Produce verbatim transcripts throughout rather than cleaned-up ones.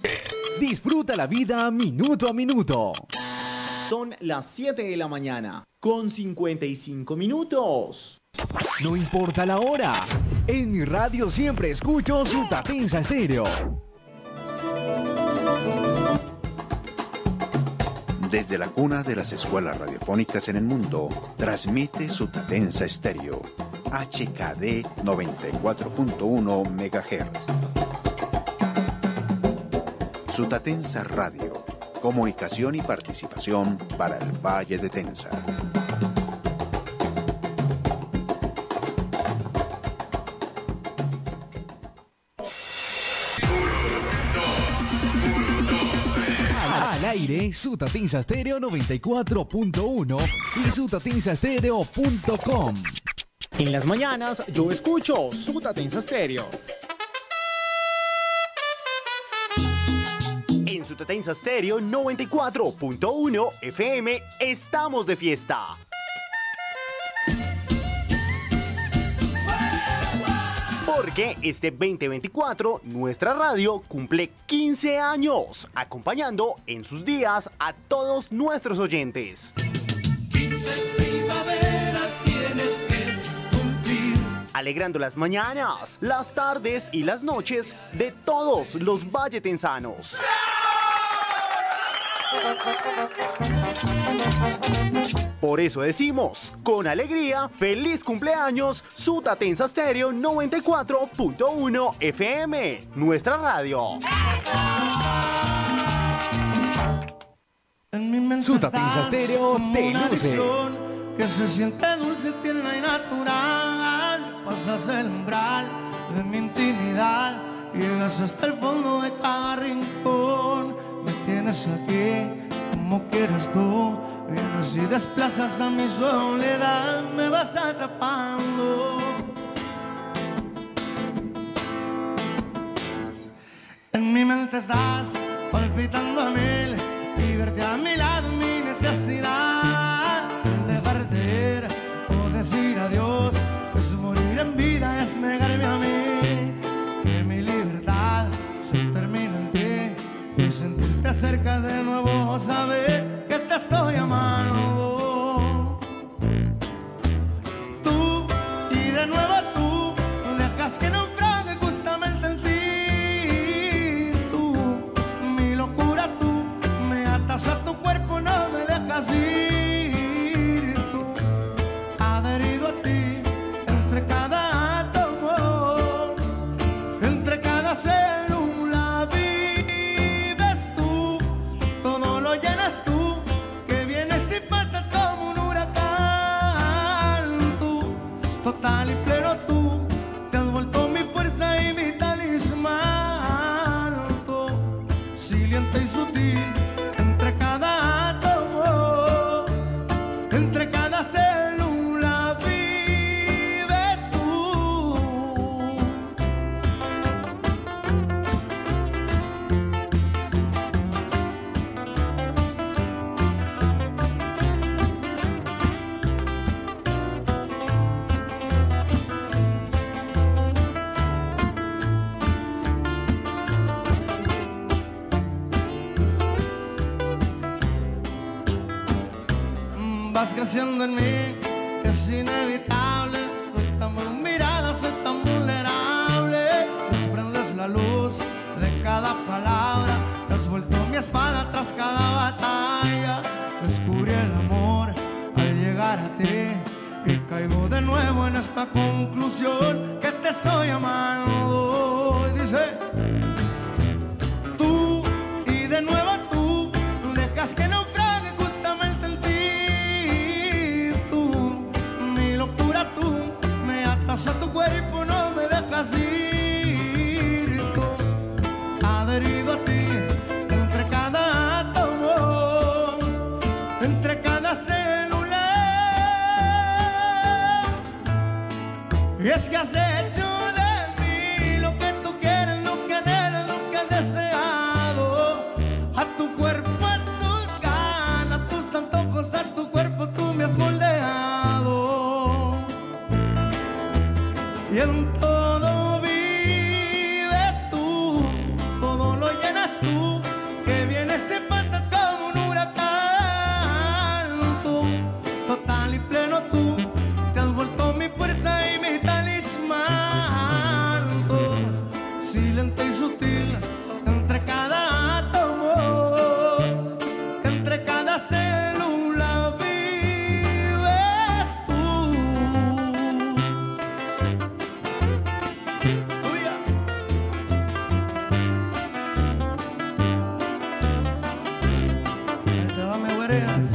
Disfruta la vida minuto a minuto. Son las siete de la mañana, con cincuenta y cinco minutos. No importa la hora. En mi radio siempre escucho Sutatensa Estéreo. Desde la cuna de las escuelas radiofónicas en el mundo, transmite Sutatensa Estéreo, H K D noventa y cuatro punto uno megahertz. Sutatensa Radio, comunicación y participación para el Valle de Tensa. Al aire, Sutatensa Estéreo noventa y cuatro punto uno y sutatensa estéreo punto com. En las mañanas yo escucho Sutatensa Estéreo. En Sutatensa Estéreo noventa y cuatro punto uno F M estamos de fiesta. Porque este veinte veinticuatro nuestra radio cumple quince años, acompañando en sus días a todos nuestros oyentes. quince primaveras tienes que cumplir, alegrando las mañanas, las tardes y las noches de todos los valletensanos. Por eso decimos, con alegría, feliz cumpleaños, Sutatensa Estéreo noventa y cuatro punto uno F M, nuestra radio. En mi mente Sutatensa Estéreo como te una luce. adicción que se siente dulce, tierna y natural. Pasas el umbral de mi intimidad, llegas hasta el fondo de cada rincón. Me tienes aquí como quieres tú, vienes y desplazas a mi soledad, me vas atrapando. En mi mente estás palpitando a mil y verte a mi lado mi necesidad. Dejarte ir o decir adiós es morir en vida, es negarme a mí. Que mi libertad se termina en ti y sentirte cerca de nuevo, saber que te estoy amando. Tú y de nuevo tú dejas que naufrague justamente en ti. Tú, mi locura, tú me atas a tu cuerpo, no me dejas ir. Tú, adherido a ti, entre cada átomo, entre cada célula vives tú, todo lo llenas tú, que vienes y pasas como un huracán. Tú, total y pleno tú, te has vuelto mi fuerza y mi talismán. Tú, silente y sutil, entre cada átomo, entre cada célula vives tú. Vas creciendo en mí, es inevitable. Soy tan con mirada, soy tan vulnerable. Desprendes la luz de cada palabra, te has vuelto mi espada tras cada batalla. Descubrí el amor al llegar a ti y caigo de nuevo en esta conclusión que te estoy amando. Y dice, tú y de nuevo tú dejas que naufrague justamente en ti. Tú, mi locura, tú me atas a tu cuerpo, no me dejas ir. Tú, adherido a ti, entre cada átomo, entre cada célula. Y es que has hecho de mí lo que tú quieres, lo que anhelas, lo que has deseado. A tu cuerpo, a tus ganas, a tus antojos, a tu cuerpo tú me has moldeado. Y en todo vives tú, todo lo llenas tú. mareas.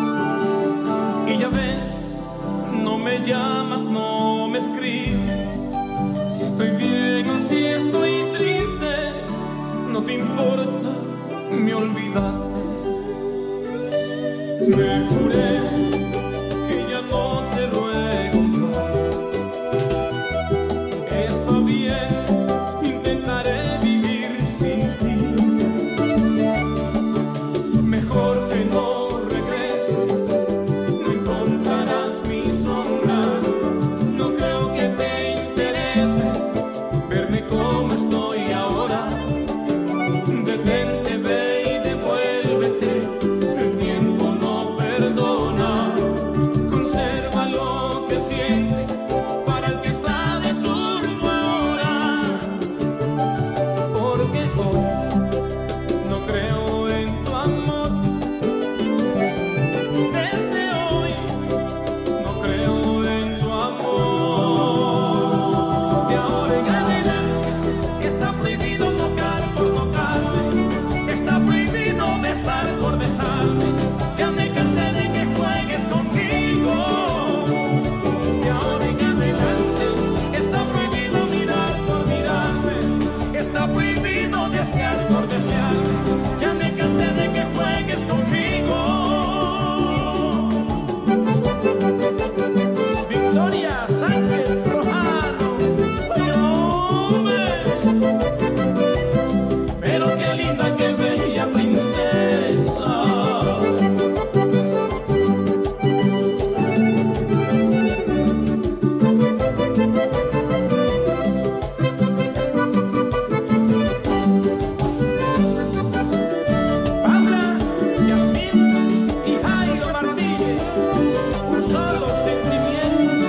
me llamas, no me escribes. me olvidaste. Me juré que ya no te ruego más. Está bien, intentaré vivir sin ti. Mejor que no regreses, no encontrarás mi sombra. No creo que te interese verme como estoy ahora. Detente, ve y devuélvete. El tiempo no perdona. Conserva lo que sientes para el que está de turno ahora. Porque hoy no creo en tu amor. Desde hoy no creo en tu amor. De ahora en adelante está prohibido tocar por tocarme. Está prohibido besar por besarme. Ya me cansé de que juegues conmigo. De ahora en adelante está prohibido mirar por mirarme. Está prohibido desear por desearme. Ya me cansé de que juegues conmigo. Victoria Sánchez Rojano, oye, hombre. Pero qué linda, qué bella princesa. Paula, Yasmín y Jairo Martínez, un solo sentimiento.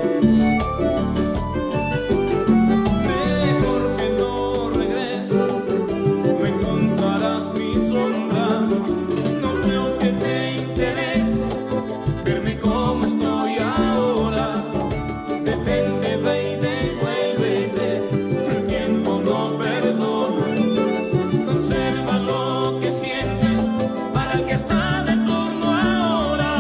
Mejor que no regreses, no encontrarás mi sombra. No creo que te interese verme como estoy ahora. Detente, ve y devuélvete. El tiempo no perdona. Conserva lo que sientes para el que está de turno ahora.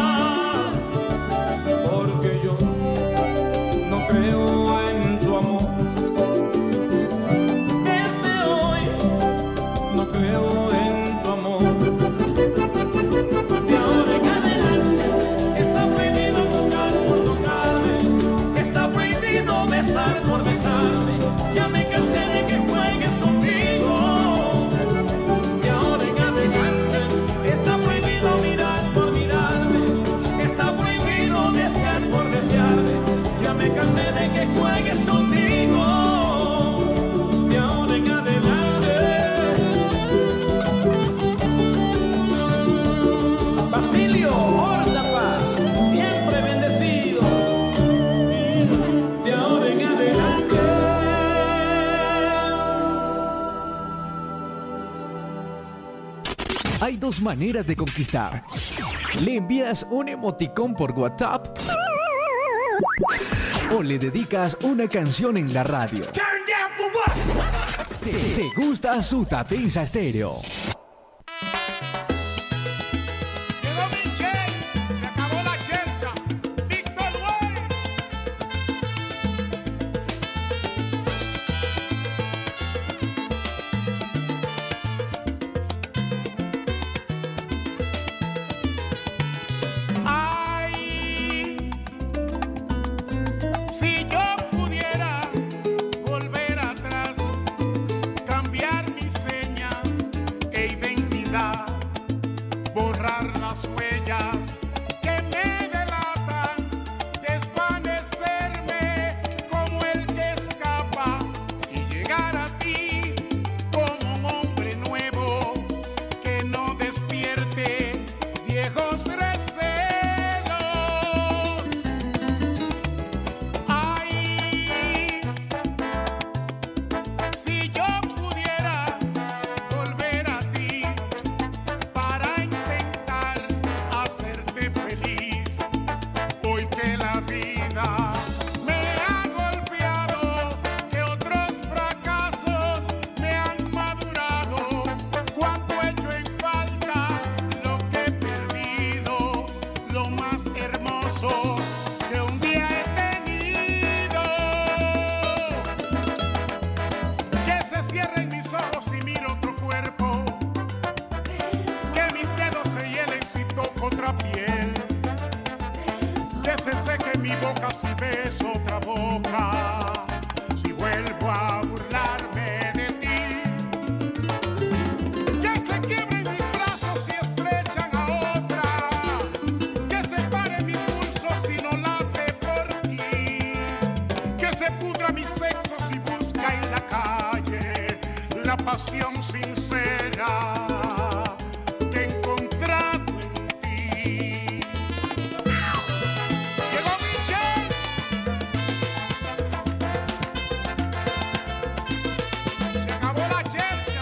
Porque yo no creo en tu amor. Desde hoy no creo en tu amor. De ahora en adelante está prohibido tocar por tocarme. Está prohibido besar por besarme. Ya me cansé de que juegues conmigo. De ahora en adelante está prohibido mirar por mirarme. Está prohibido desear por desearme. Ya me cansé de que juegues conmigo. De ahora en adelante. Basilio Horda Paz, siempre bendecidos. De ahora en adelante. Hay dos maneras de conquistar. Le envías un emoticón por WhatsApp o le dedicas una canción en la radio. ¿Te, te gusta Sutatensa Estéreo? Llegó Michelle, se acabó la chelcha. Víctor Güey. Ay, si yo pudiera volver atrás, cambiar mis señas e identidad, borrar las huellas que me delatan, desvanecerme como el que escapa y llegar a ti como un hombre nuevo que no despierte viejos recelos. Ay, si yo pudiera volver a ti para intentar hacerte feliz, hoy que la vida me ha golpeado, que otros fracasos me han madurado, cuánto he hecho en falta lo que he perdido, lo más hermoso que un día he tenido. Que se cierren mis ojos y miro otro cuerpo, seque mi boca si beso otra boca, si vuelvo a burlarme de ti. Que se quiebren mis brazos si estrechan a otra, que se pare mi pulso si no late por ti, que se pudra mi sexo si busca en la calle la pasión sincera que he encontrado en ti. Llegó Michelle. Se acabó la chercha.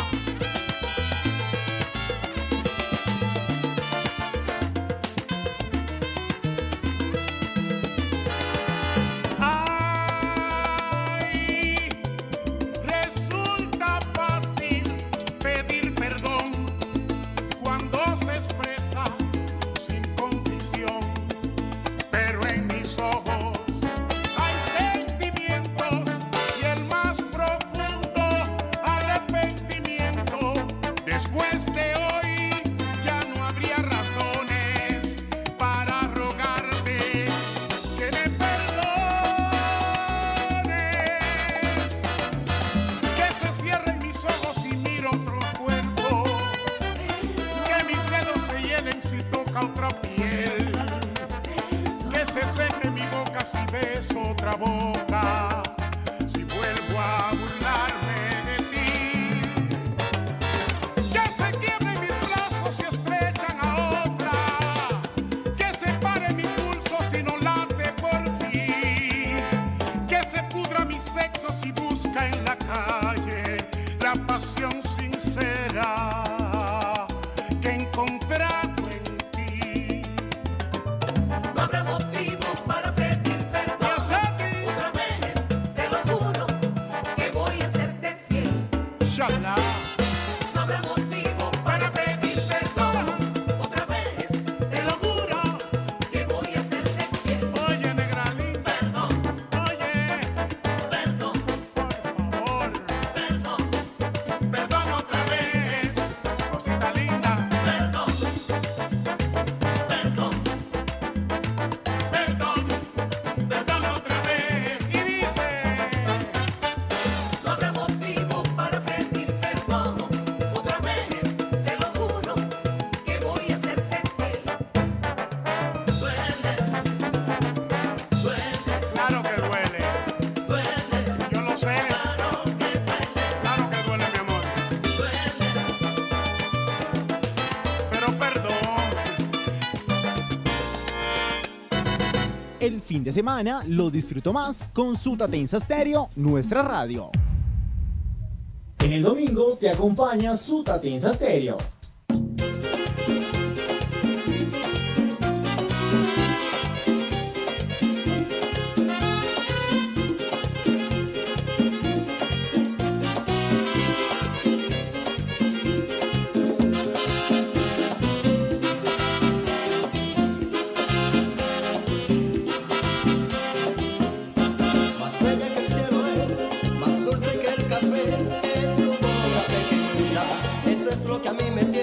Ay, resulta fácil pedir perdón cuando se expresa sin convicción, pero en mis ojos hay sentimientos y el más profundo arrepentimiento. Después de hoy ya no habría razones para rogarte que me perdones, que se cierren mis ojos y miro otro cuerpo, que mis dedos se hielen si toca otra piel, que se seque mi boca si beso otra boca, si vuelvo a burlarme de ti. Que se quiebren mis brazos si estrechan a otra, que se pare mi pulso si no late por ti, que se pudra mi sexo si busca en la calle la pasión sincera que he encontrado en ti. No habrá motivo para pedir perdón. Yo sé que Otra vez, te lo juro, que voy a serte fiel. Shalá. No habrá motivo para pedir perdón. Otra vez, te lo juro, que voy a serte fiel. Oye, negra linda, Perdón, oye, perdón, por favor, perdón, perdón otra vez, cosita linda, perdón, perdón, perdón, perdón otra vez. Y dice, no habrá motivo para pedir perdón. Otra vez, te lo juro, que voy a serte fiel. Duele, duele, claro que duele, duele, yo lo sé, claro que duele, claro que duele, mi amor, duele. pero perdón. El fin de semana lo disfruto más con Sutatensa Stereo, nuestra radio. En el domingo te acompaña Sutatensa Stereo. Más bella que el cielo es, más dulce que el café, en su boca pequeñita, eso es lo que a mí me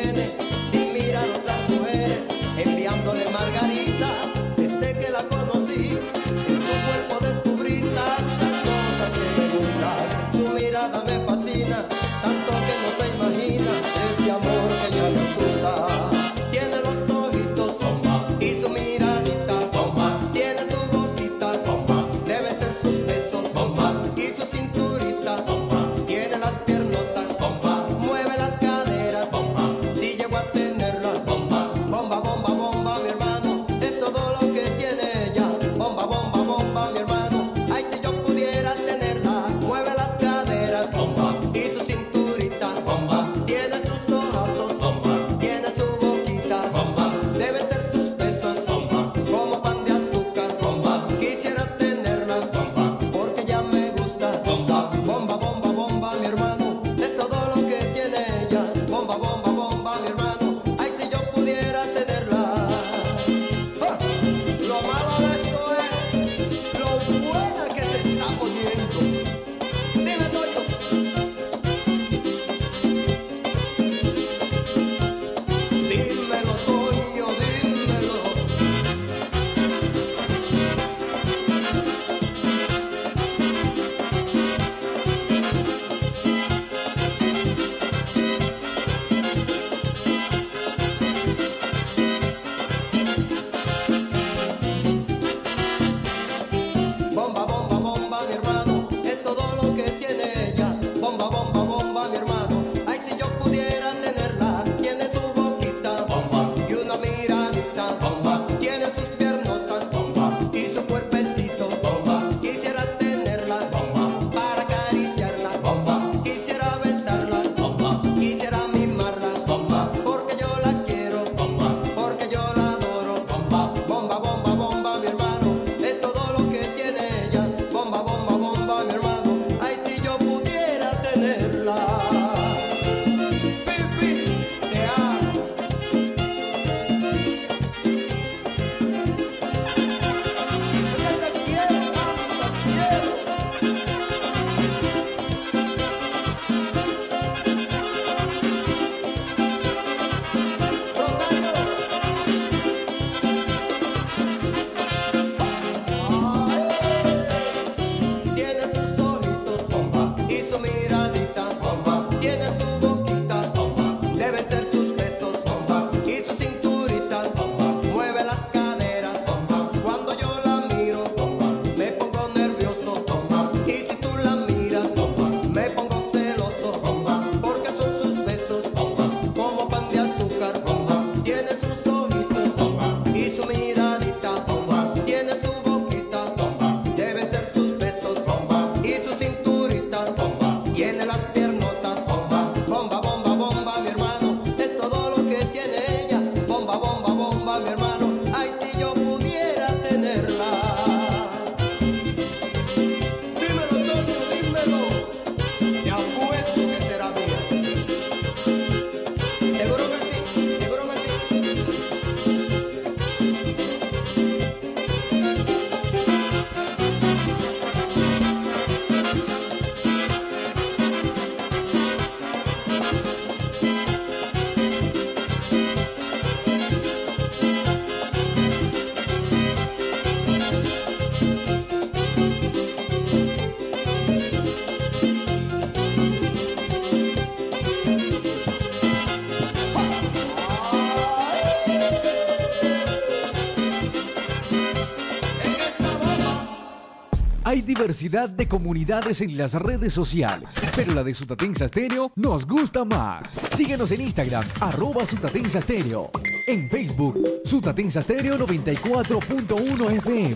Hay diversidad de comunidades en las redes sociales, pero la de Sutatensa Stereo nos gusta más. Síguenos en Instagram, arroba Sutatensa Stereo. En Facebook, Sutatensa Stereo noventa y cuatro punto uno F M.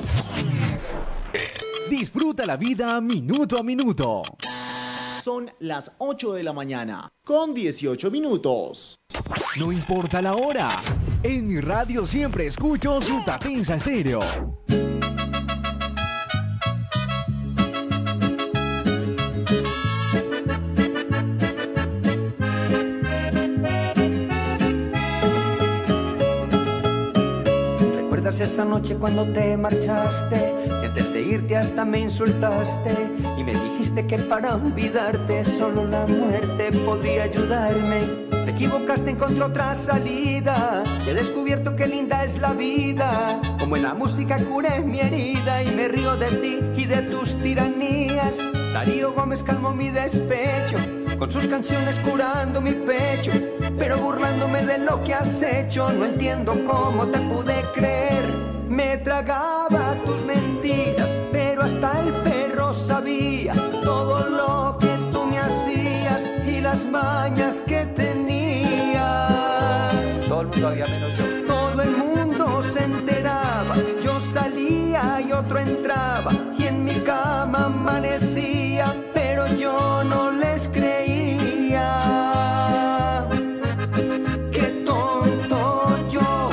Disfruta la vida minuto a minuto. Son las ocho de la mañana, con dieciocho minutos. No importa la hora, en mi radio siempre escucho Sutatensa Stereo. ¿Recuerdas esa noche cuando te marchaste? Y antes de irte hasta me insultaste y me dijiste que para olvidarte solo la muerte podría ayudarme. Te equivocaste, encontré otra salida. He descubierto que linda es la vida. Como en la música curé mi herida y me río de ti y de tus tiranías. Darío Gómez calmó mi despecho con sus canciones curando mi pecho, pero burlándome de lo que has hecho. No entiendo cómo te pude creer. Me tragaba tus mentiras, pero hasta el perro sabía todo lo que tú me hacías y las mañas que tenías. Todo el mundo había menos yo. Todo el mundo se enteraba. Yo salía y otro entraba y en mi cama amanecía, pero yo no les creía. Qué tonto yo.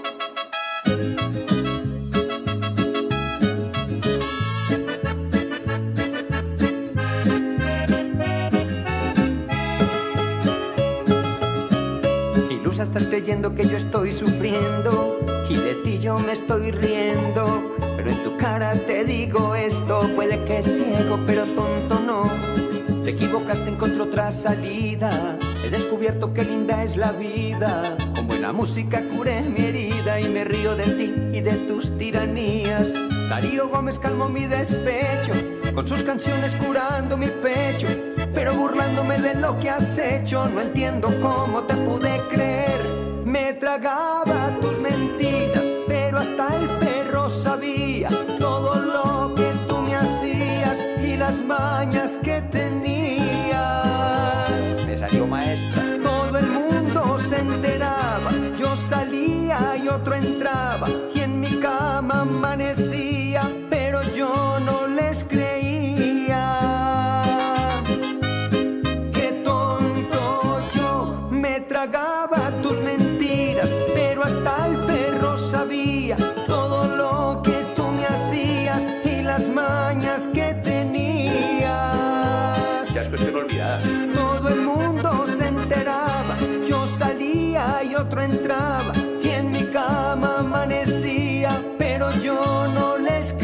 Ilusa, estás creyendo que yo estoy sufriendo y de ti yo me estoy riendo, pero en tu cara te digo esto. Puede que es ciego, pero tonto no. Te equivocaste, encontré otra salida. He descubierto que linda es la vida. Como en la música curé mi herida y me río de ti y de tus tiranías. Darío Gómez calmó mi despecho con sus canciones curando mi pecho, pero burlándome de lo que has hecho. No entiendo cómo te pude creer. Me tragaba tus mentiras, pero hasta el perro sabía todo lo que tú me hacías y las mañas que tenías. Me salió maestra. Todo el mundo se enteraba. Yo salía y otro entraba y en mi cama amanecía, pero yo no les creía. Qué tonto yo. Me tragaba tus mentiras, pero hasta el perro sabía todo lo que tú me hacías y las mañas que tenías. Ya es cuestión olvidada. Todo el mundo se enteraba. Yo salía y otro entraba y en mi cama amanecía, pero yo no les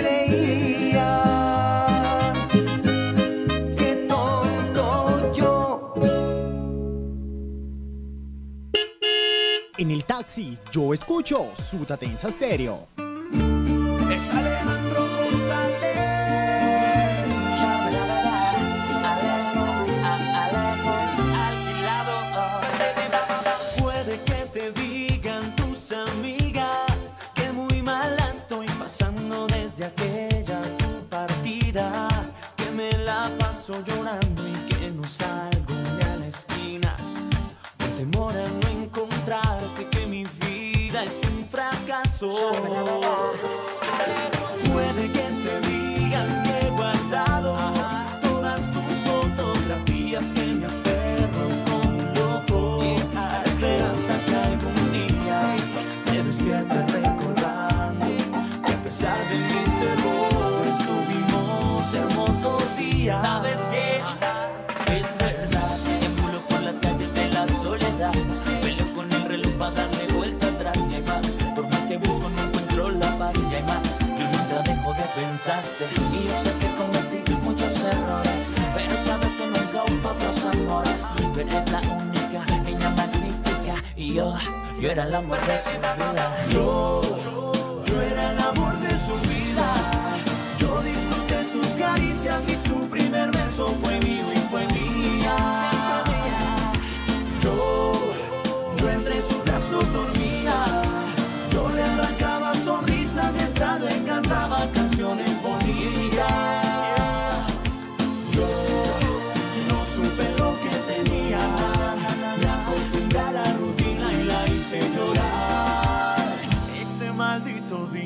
creía. Qué tonto yo. En el taxi, yo escucho Sutatensa Stereo. Es Alejandro González. Puede que te digan tus amigas que muy mal la estoy pasando desde aquella tu partida, que me la paso llorando y que no salgo ni a la esquina por temor a no encontrarte, que mi vida es un fracaso. Puede que te digan que he guardado todas tus fotografías, que me aferro como un loco a la esperanza que algún día te despierte recordando que a pesar de mis errores tuvimos hermosos días. ¿Sabes qué? Es verdad, deambulo por las calles de la soledad, peleo con el reloj para darle vuelta atrás y hay más. Por más que busco no encuentro la paz y hay más. Yo nunca dejo de pensarte y yo sé que cometí muchos errores, pero sabes que nunca hubo otros amores. Tú eres la única niña magnífica y yo, yo era el amor de su vida. Yo, yo era el amor de su vida. Yo disfruté sus caricias y su primer beso fue mío y fue mía. Yo, yo entre sus brazos dormía. Yo le arrancaba sonrisas mientras le cantaba canciones bonitas.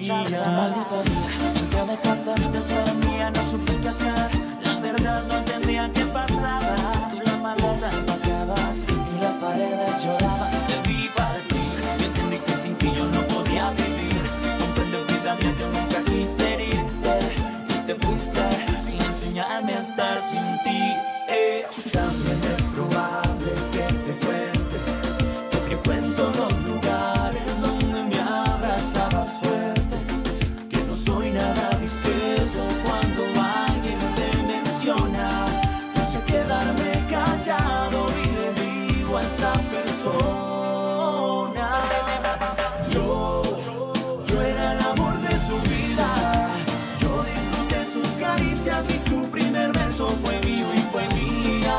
día. Ese maldito día en que dejaste de ser mía, no supe qué hacer. La verdad no entendía qué pasaba. Tú la maleta empacabas y las paredes lloraban. Te vi partir, yo entendí que sin ti yo no podía vivir. Comprende, vida mía, yo nunca quise herirte. Y te fuiste sin enseñarme a estar sin ti. Eh. También es probable que te cuente que frecuento los lugares donde me abrazabas fuerte, que no soy nada discreto cuando alguien te menciona. No sé quedarme callado y le digo a esa persona. Yo, yo era el amor de su vida. Yo disfruté sus caricias y su primer beso fue mío y fue mía.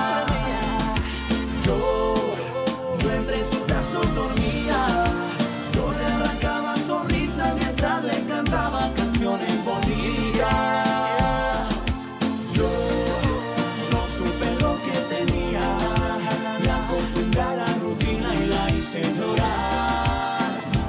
Yo, yo entre sus brazos dormía. Yo le arrancaba sonrisas mientras le cantaba canciones bonitas. Yo no supe lo que tenía. Me acostumbré a la rutina y la hice llorar.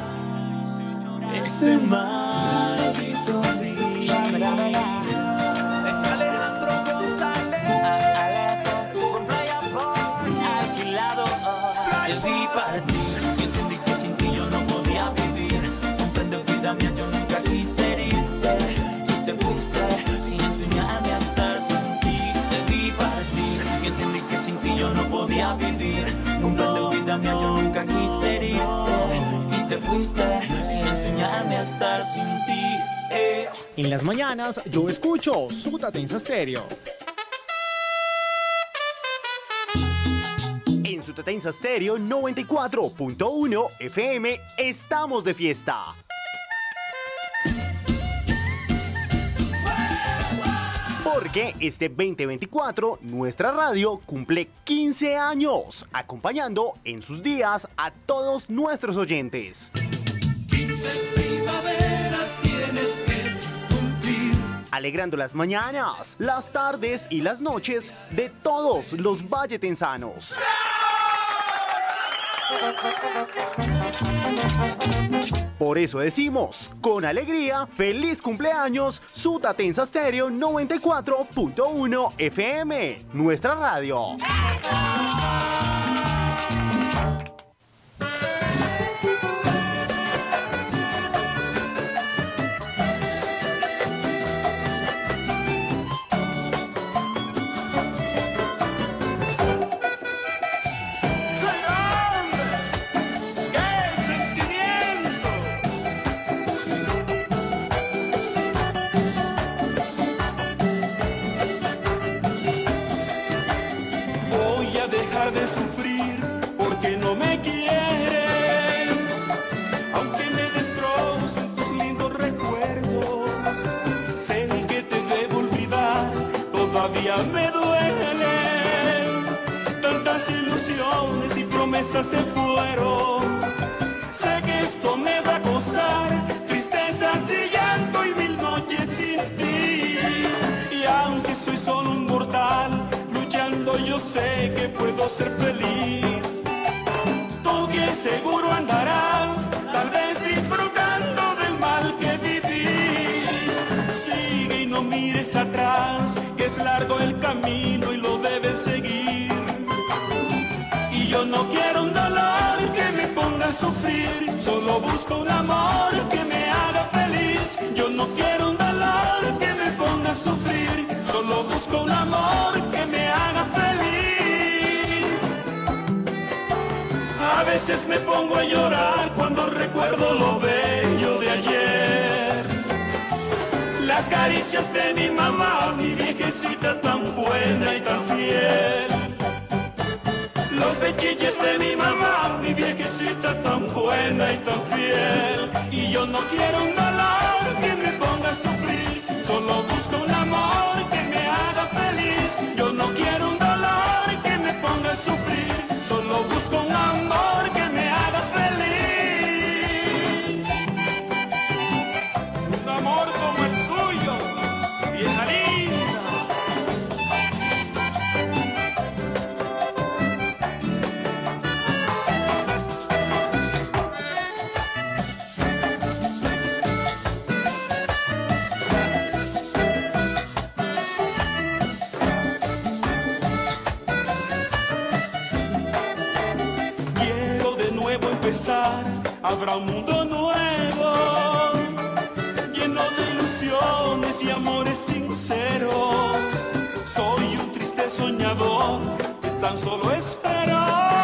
Ese maldito día. Es Alejandro González. Con Playa Boy alquilado. Te vi partir y entendí que sin ti yo no podía vivir. Comprende, vida mía, yo nunca quise herirte. Y te fuiste sin enseñarme a estar sin ti. Te vi partir y entendí que sin ti yo no podía vivir. Comprende, vida mía, yo nunca quise herirte. Y te fuiste sin enseñarme a estar sin ti. Eh. En las mañanas yo escucho Sutatensa Stereo. En Sutatensa Stereo noventa y cuatro punto uno F M estamos de fiesta. Porque este veinte veinticuatro nuestra radio cumple quince años, acompañando en sus días a todos nuestros oyentes. quince primaveras tienes que cumplir. Alegrando las mañanas, las tardes y las noches de todos los valletensanos. Por eso decimos, con alegría, feliz cumpleaños, Sutatensa Stereo noventa y cuatro punto uno F M, nuestra radio. De sufrir porque no me quieres, aunque me destrocen tus lindos recuerdos. Sé que te debo olvidar, todavía me duelen. Tantas ilusiones y promesas se fueron. Sé que esto me va a costar tristezas y llanto y mil noches sin ti. Y aunque soy solo un mortal, yo sé que puedo ser feliz. Tú que seguro andarás, tal vez disfrutando del mal que viví. Sigue y no mires atrás, que es largo el camino y lo debes seguir. Y yo no quiero un dolor que me ponga a sufrir, solo busco un amor que me haga feliz. Yo no quiero un dolor que me ponga a sufrir, solo busco un amor que me haga feliz. A veces me pongo a llorar cuando recuerdo lo bello de ayer. Las caricias de mi mamá, mi viejecita tan buena y tan fiel. Los pechillos de mi mamá, mi viejecita tan buena y tan fiel. Y yo no quiero un dolor que me ponga a sufrir, solo busco un amor que me haga feliz. Yo no quiero un dolor que me ponga a sufrir, solo busco un amor que me haga feliz. Un amor como el tuyo, vieja linda. habrá un mundo nuevo, lleno de ilusiones y amores sinceros. Soy un triste soñador que tan solo espero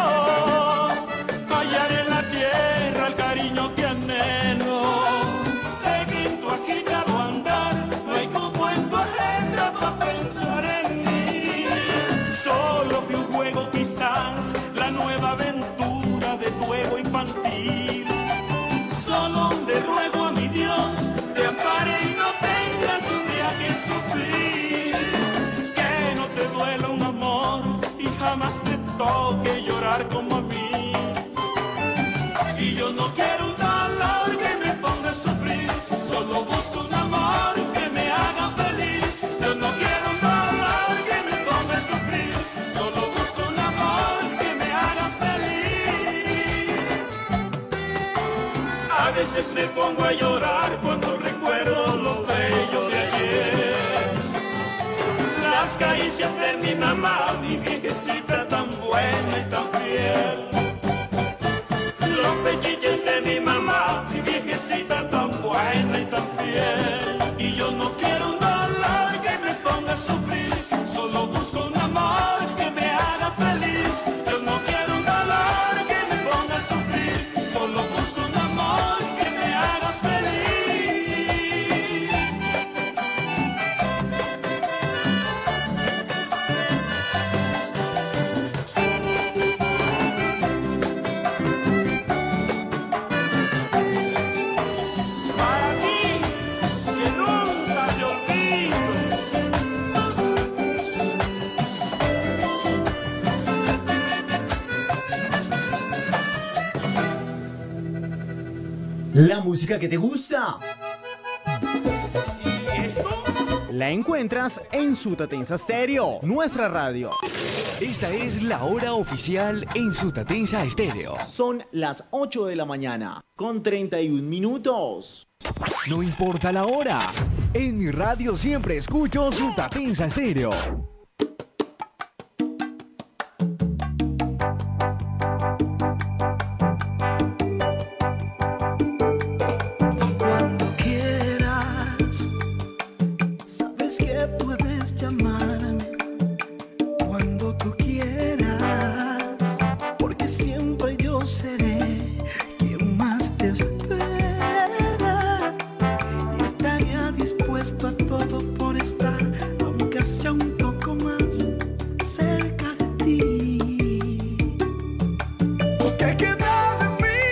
hallar en la tierra el cariño que anhelo. Seguir tu agitado andar, no hay cupo en tu agenda para pensar en mí. Solo fui un juego, quizás la nueva aventura de tu ego infantil. Solo te ruego a mi Dios, te ampare y no tengas un día que sufrir. Que no te duela un amor y jamás te toque llorar como a mí. Y yo no quiero un dolor que me ponga a sufrir, solo busco un amor que me haga feliz. Yo no quiero un dolor que me ponga a sufrir, solo busco un amor que me haga feliz. A veces me pongo a llorar cuando recuerdo lo bello de ayer. Las caricias de mi mamá, mi viejecita tan buena y tan fiel. Los pechiches de mi mamá, mi viejecita tan buena y tan fiel. Y yo no quiero un dolor que me ponga a sufrir, solo busco un amor que me haga feliz. Yo no quiero un dolor que me ponga a sufrir, solo busco un amor que me haga feliz. Para ti, que nunca te olvido. La música que te gusta la encuentras en Sutatensa Stereo, nuestra radio. Esta es la hora oficial en Sutatensa Stereo. Son las ocho de la mañana con treinta y un minutos. No importa la hora, en mi radio siempre escucho Sutatensa Stereo. Cuando quieras, sabes que puedes llamarme. Cuando tú quieras, porque siempre yo seré quien más te espera. Y estaría dispuesto a todo por estar, aunque sea un poco más cerca de ti. ¿Qué queda de mí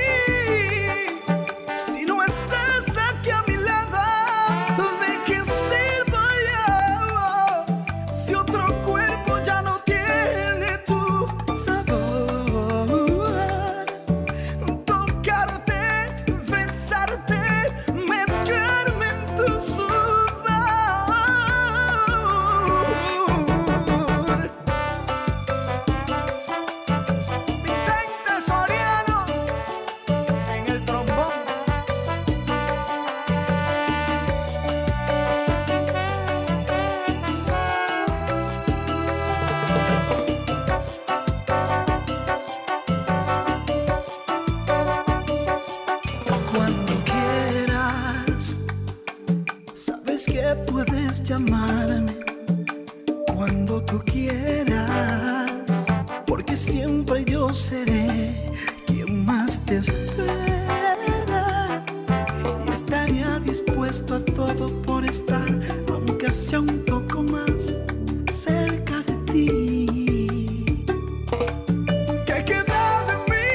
si no estás aquí a mi lado? ¿De qué sirvo yo si otro cuerpo ya no tiene tu sabor? Tocarte, besarte, mezclarme en tu sudor. Vicente Soriano en el trombón. Cuando quieras, sabes que puedes llamarme. Cuando tú quieras, porque siempre yo seré quien más te espera. Y estaría dispuesto a todo por estar, aunque sea un poco más cerca de ti. ¿Qué queda de mí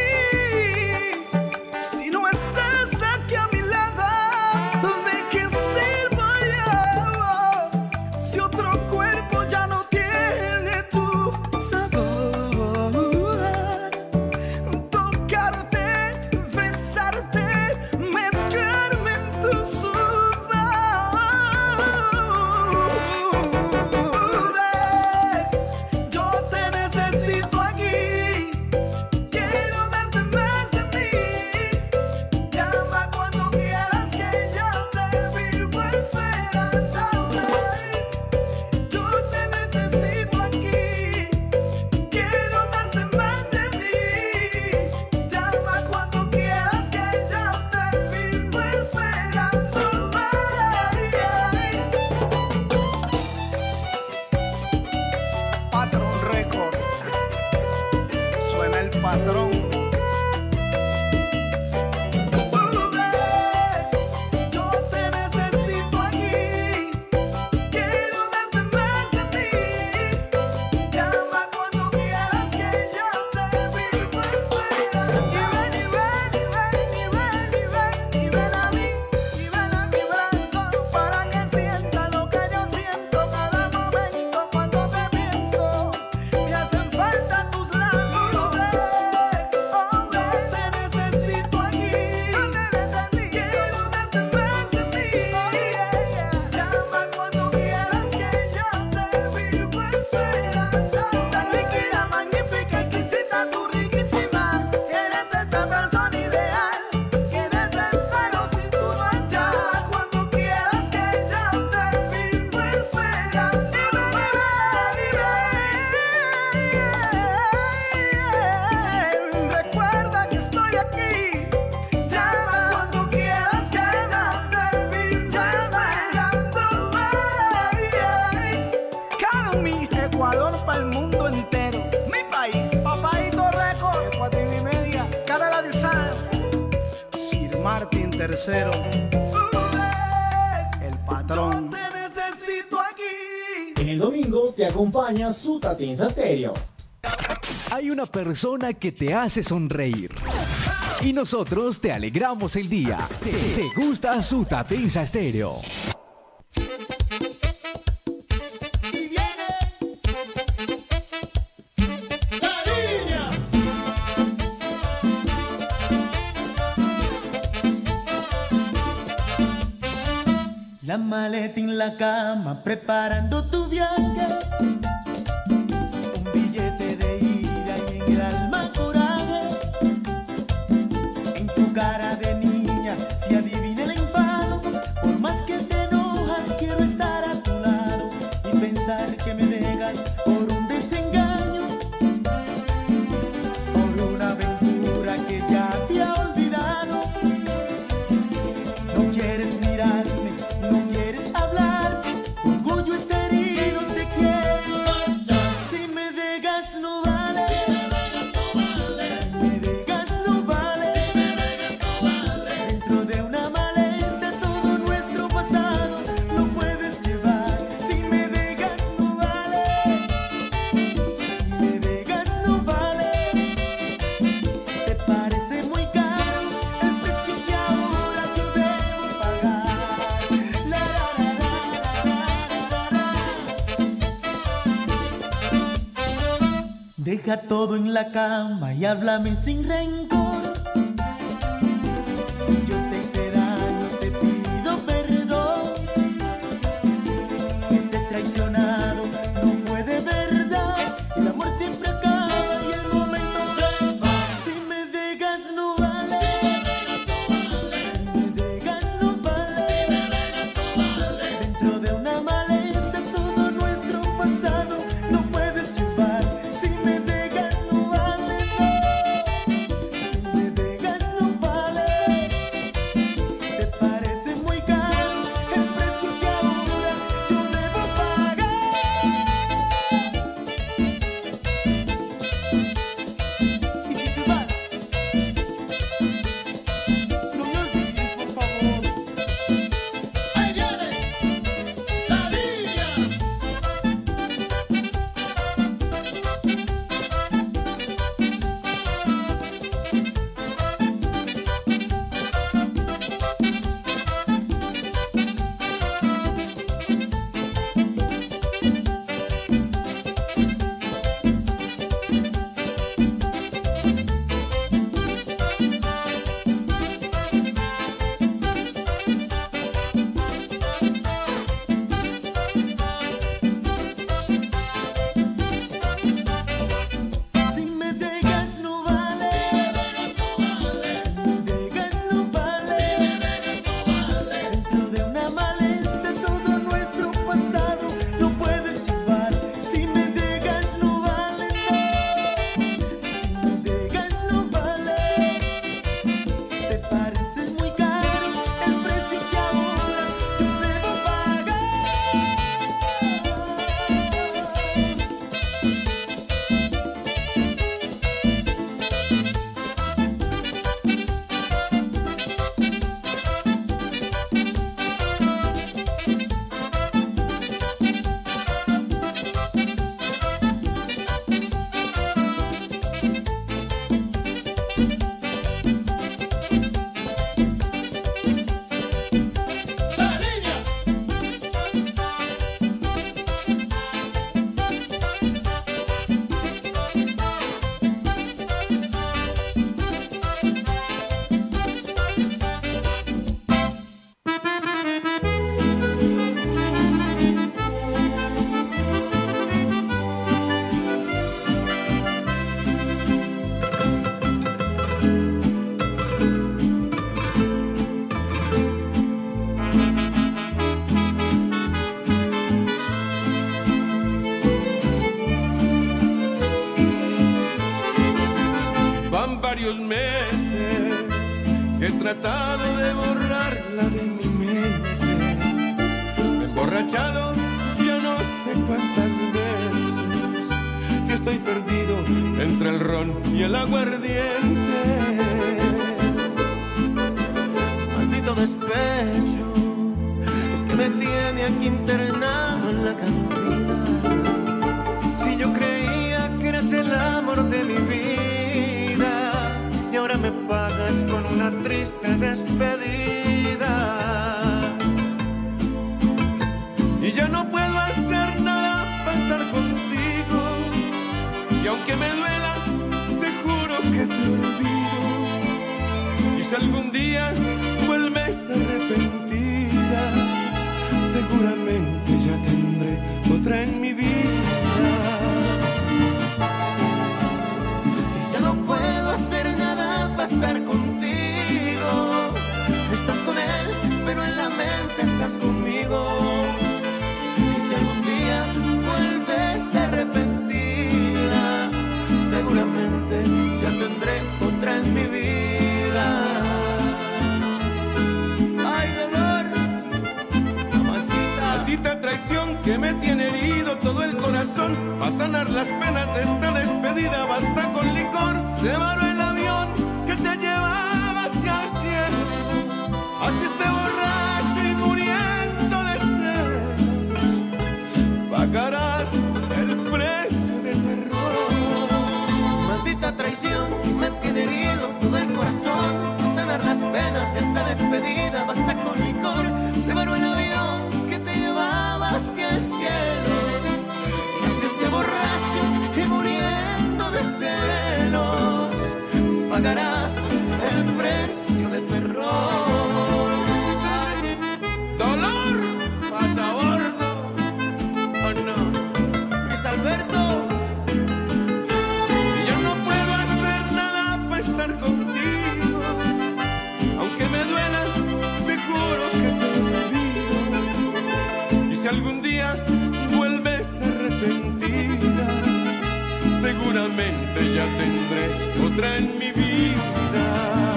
si no estás aquí a mi lado? ¿De qué sirvo yo si otro cuerpo ya no tiene tu sabor? Tocarte, besarte, mezclarme en tu sudor. cervecero, el patrón. Yo te necesito aquí. En el domingo te acompaña Sutatensa Stereo. Hay una persona que te hace sonreír y nosotros te alegramos el día. ¿Te, te gusta Sutatensa Stereo? La maleta en la cama, preparando tu viaje. Un billete de ida y en el alma coraje. En tu cara de niña se adivina el enfado. Por más que te enojas, quiero estar a tu lado y pensar que me dejas por un desengaño, por una aventura que ya había olvidado. No quieres mirarme, no quieres hablar, orgullo está herido, te quieres marchar. Si me dejas no vale, si me dejas no vale, dentro de una maleta todo nuestro pasado lo puedes llevar. Si me dejas no vale, si me dejas no vale, te parece muy caro el precio que ahora yo debo pagar. La, la, la, la, la, la, la. Deja todo en la cama y háblame sin rencor. Si yo te hice daño, te pido perdón. Si te he traicionado, no fue de verdad. El amor siempre acaba y el momento se va. Si me dejas no vale, si me dejas no vale, dentro de una maleta todo nuestro pasado lo puedes llevar. Si me dejas no vale, si me dejas no vale, te parece muy caro el precio que ahora yo debo pagar. Y si te vas, no me olvides, por favor. Ahí viene la línea. Si me dejas no vale, si me dejas no vale, dentro de una maleta todo nuestro pasado lo puedes llevar. Si me dejas no vale, si me dejas no vale, te parece muy caro el precio que ahora yo debo pagar. Van varios meses que he tratado de borrarla de mi mente. Me he emborrachado yo no sé cuántas veces. Si estoy perdido entre el ron y el aguardiente. Maldito despecho, el que me tiene aquí internado en la cantina. Si yo creía que eras el amor de mi vida y ahora me pagas con una triste despedida. Y ya no puedo hacer nada para estar contigo. Y aunque me duela, te juro que te olvido. Y si algún día vuelves arrepentida, seguramente ya tendré otra en mi vida. Y ya no puedo hacer nada para estar contigo. Estás con él, pero en la mente estás conmigo. Y si algún día vuelves arrepentida, seguramente ya tendré otra en mi vida. Ay, dolor, mamacita. Maldita traición que me tiene herido todo el corazón. Pa' sanar las penas de esta despedida basta con licor. Se varó el avión que te llevaba hacia el cielo. Así esté borracho y muriendo de sed, pagarás el precio de tu error. Maldita traición me tiene herido todo el corazón. Pa' sanar las penas de esta despedida basta con licor. Se varó el avión que te llevaba hacia el cielo. Y así esté borracho y muriendo de celos, pagarás el precio de tu error. Dolor, pasa a bordo, oh no. Luis Alberto. Y yo no puedo hacer nada para estar contigo. Aunque me duela, te juro que te olvido. Y si algún día vuelves arrepentida, seguramente ya tendré otra en mi vida.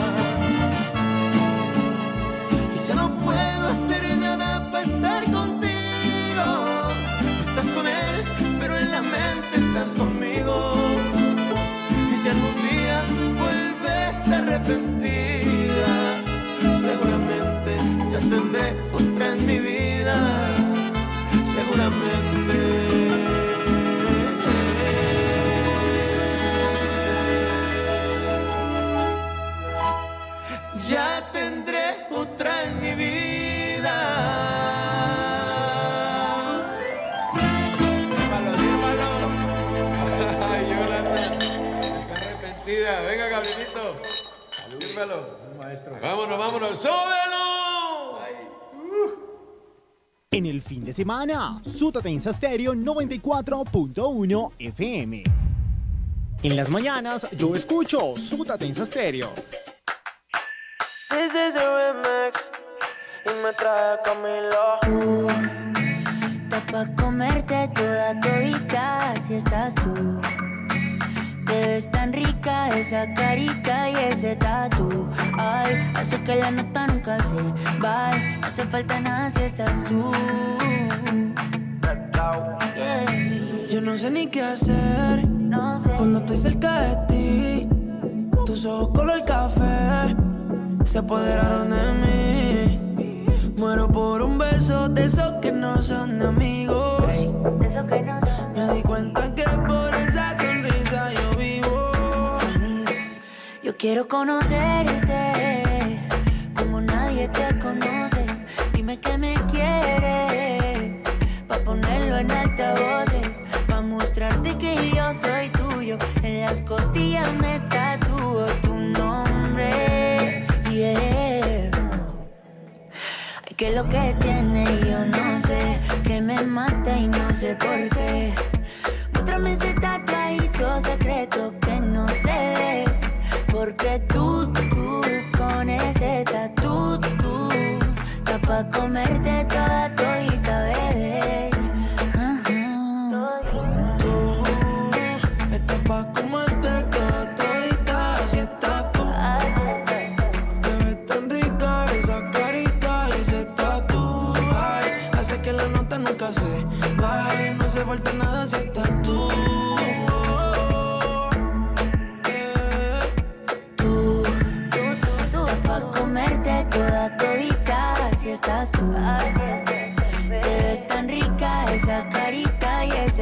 Y ya no puedo hacer nada para estar contigo. Estás con él, pero en la mente estás conmigo. Y si algún día vuelves arrepentida, seguramente ya tendré otra en mi vida. Seguramente. Ya tendré otra en mi vida. Dímalo, dímalo. Ay, Yolanda, está arrepentida. Venga, Gabrielito. Sírvelo. Maestro. Vámonos, vámonos. ¡Súbelo! En el fin de semana, Sutatensa Stereo noventa y cuatro punto uno F M. En las mañanas, yo escucho Sutatensa Stereo. This is a remix y me trae Camilo. Tú, está pa' comerte toda todita si estás tú. Te ves tan rica esa carita y ese tatu. Ay, hace que la nota nunca se vaya. No hace falta nada si estás tú. Yeah. Yo no sé ni qué hacer no sé. Cuando estoy cerca de ti. Tus ojos color café se apoderaron de mí. Muero por un beso de esos que no son amigos. Hey, de esos que no son. Me di cuenta que por esa sonrisa yo vivo. Yo quiero conocerte como nadie te conoce. Dime que me quieres pa' ponerlo en altavoces, pa' mostrarte que yo soy tuyo. En las costillas me tatúo tu nombre. Yeah. Ay, que lo que tiene yo no sé, que me mata y no sé por qué. Muéstrame ese tatuajito secreto que no sé, porque tú, tú, con ese tatu, tú, está pa' comerte toda todita, bebé. Tú, estás pa' comerte toda todita, así estás tú. Te ves tan rica esa carita y ese tatu. Ay, hace que la nota nunca se vaya. No hace falta nada si estás tú. Tú, tú, tú, tú, pa' comerte toda todita.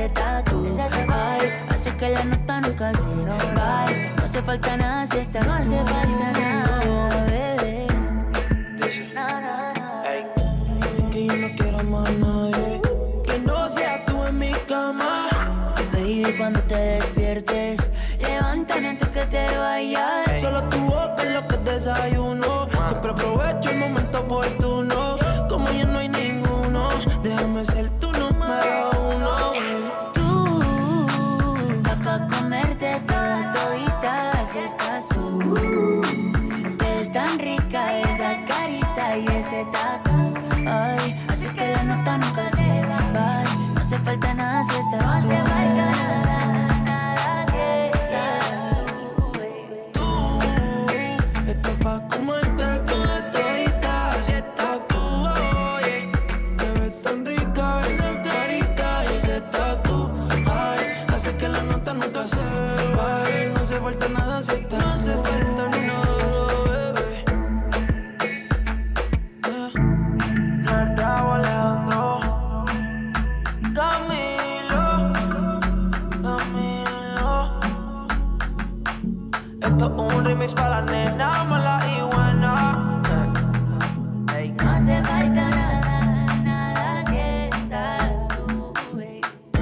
ese tatu. Ay, hace que la nota nunca se vaya. No hace falta nada si estás, no hace falta nada, bebé. No, no, no. Es que yo no quiero más nadie que no seas tú en mi cama. Baby, cuando te despiertes, levántame antes que te vayas. Solo tu boca es lo que desayuno. Siempre aprovecho el momento oportuno. Como ya no hay ninguno, déjame ser tu número uno. Tú, pa' comerte toda todita, si estás tú. Te ves tan rica esa carita y ese tatu. Ay, así que la nota nunca se va. No hace falta nada si estás tú. No hace falta nada, nada si estás tú. Tú, esto es pa' comerte toda todita, si estás tú. Oye, te ves tan rica esa carita y ese tatu. Ay, hace que la nota nunca se va. No hace falta nada si estás tú. No hace falta nada. Remix para la nena mala y buena. Hey. No hace falta nada, nada si estás tú, baby.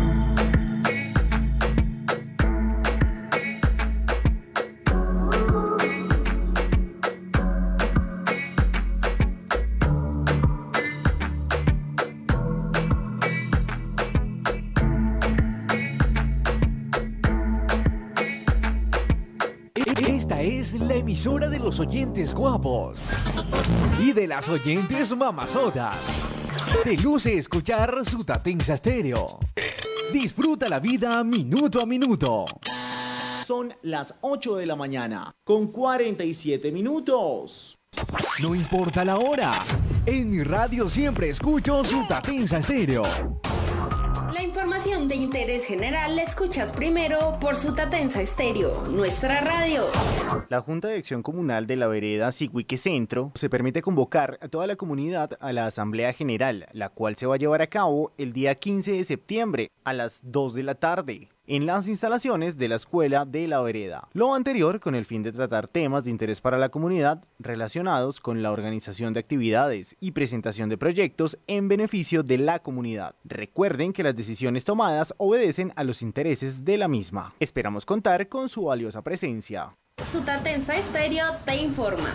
Esta es la emisora de los oyentes guapos y de las oyentes mamazotas. Te luce escuchar Sutatensa Stereo. Disfruta la vida minuto a minuto. Son las ocho de la mañana, con cuarenta y siete minutos. No importa la hora, en mi radio siempre escucho Sutatensa Stereo. La información de interés general la escuchas primero por Sutatensa Stereo, nuestra radio. La Junta de Acción Comunal de la Vereda Sihuique Centro se permite convocar a toda la comunidad a la Asamblea General, la cual se va a llevar a cabo el día quince de septiembre a las dos de la tarde. En las instalaciones de la Escuela de la Vereda. Lo anterior con el fin de tratar temas de interés para la comunidad relacionados con la organización de actividades y presentación de proyectos en beneficio de la comunidad. Recuerden que las decisiones tomadas obedecen a los intereses de la misma. Esperamos contar con su valiosa presencia. Sutatensa Stereo te informa.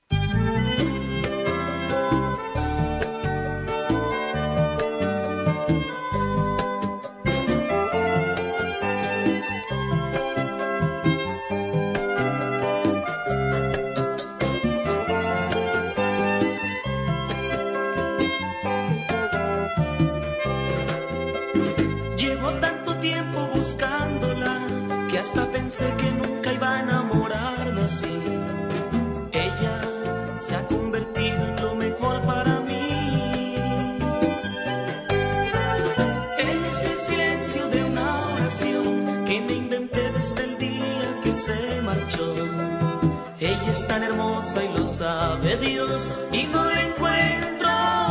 Hasta pensé que nunca iba a enamorarme así. Ella se ha convertido en lo mejor para mí. Ella es el silencio de una oración que me inventé desde el día que se marchó. Ella es tan hermosa y lo sabe Dios y no la encuentro.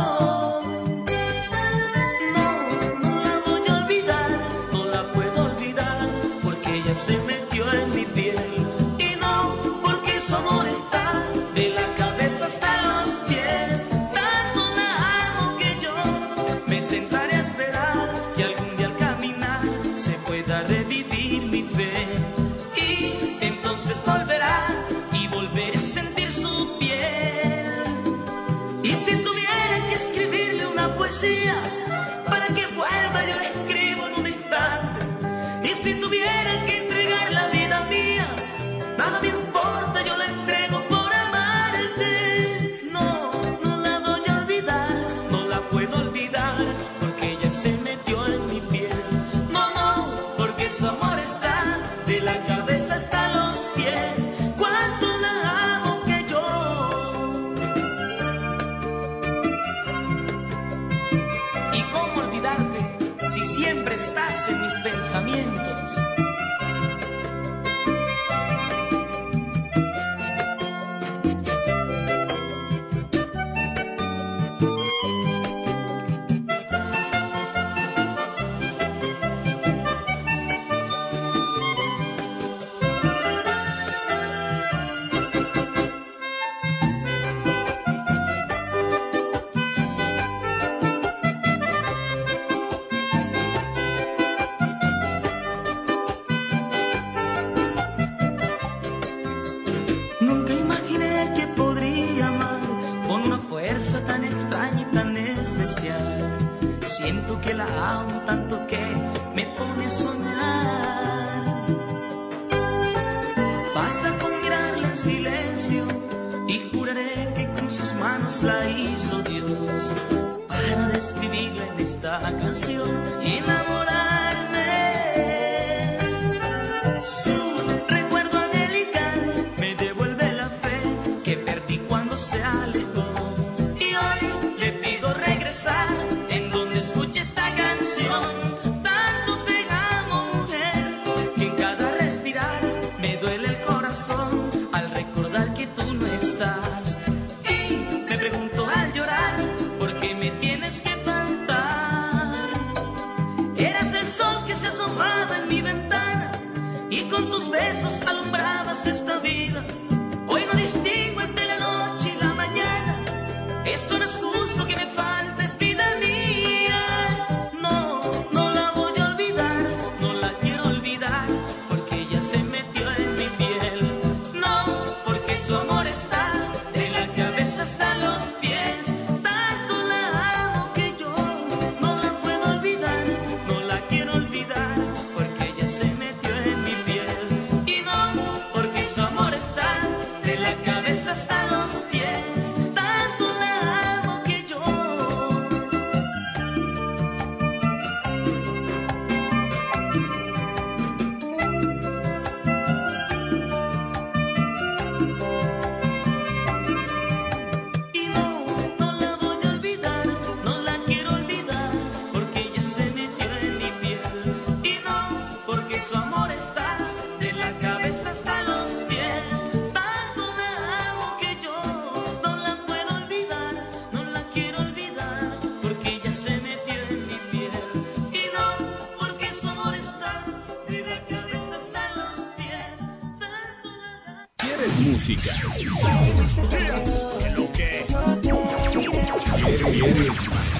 Se metió en mi piel y no porque su amor está de la cabeza hasta los pies. Tanto la amo que yo me sentaré a esperar que algún día al caminar se pueda revivir mi fe y entonces volverá y volveré a sentir su piel. Y si tuviera que escribirle una poesía para que vuelva yo la escribo en un instante. Y si tuviera que nada me importa, yo la entrego por amarte. No, no la voy a olvidar, no la puedo olvidar, porque ella se metió en mi piel. No, no, porque su amor está de la cabeza hasta los pies. Cuánto la amo que yo. ¿Y cómo olvidarte si siempre estás en mis pensamientos? La amo tanto que me pone a soñar. Basta con mirarla en silencio y juraré que con sus manos la hizo Dios para describirla en esta canción y enamorarme. Su recuerdo angelical me devuelve la fe que perdí cuando se alejó. Y hoy le pido regresar en donde escuche esta canción. Tanto te amo, mujer, que en cada respirar me duele el corazón al recordar que tú no estás. Y me pregunto al llorar, ¿por qué me tienes que faltar? Eras el sol que se asomaba en mi ventana y con tus besos alumbrabas esta vida. Hoy no distingo entre la noche y la mañana. Esto no es justo que me faltes, vida mía. No, no la voy a olvidar, no la quiero olvidar, porque ella se metió en mi piel. No, porque su amor está de la cabeza hasta los pies. Tanto la amo que yo no la puedo olvidar, no la quiero olvidar, porque ella se metió en mi piel. Y no, porque su amor está de la cabeza hasta los pies. Tanto la amo que yo. Y no, no la voy a olvidar, no la quiero olvidar, porque ella se metió en mi piel. Y no, porque su amor está de la cabeza hasta los pies. Tanto la amo que yo no la puedo olvidar, no la quiero olvidar, porque ella se metió en mi piel. Y no, porque su amor está de la cabeza hasta los pies. ¿Quieres música? ¿Lo que? ¿Quieres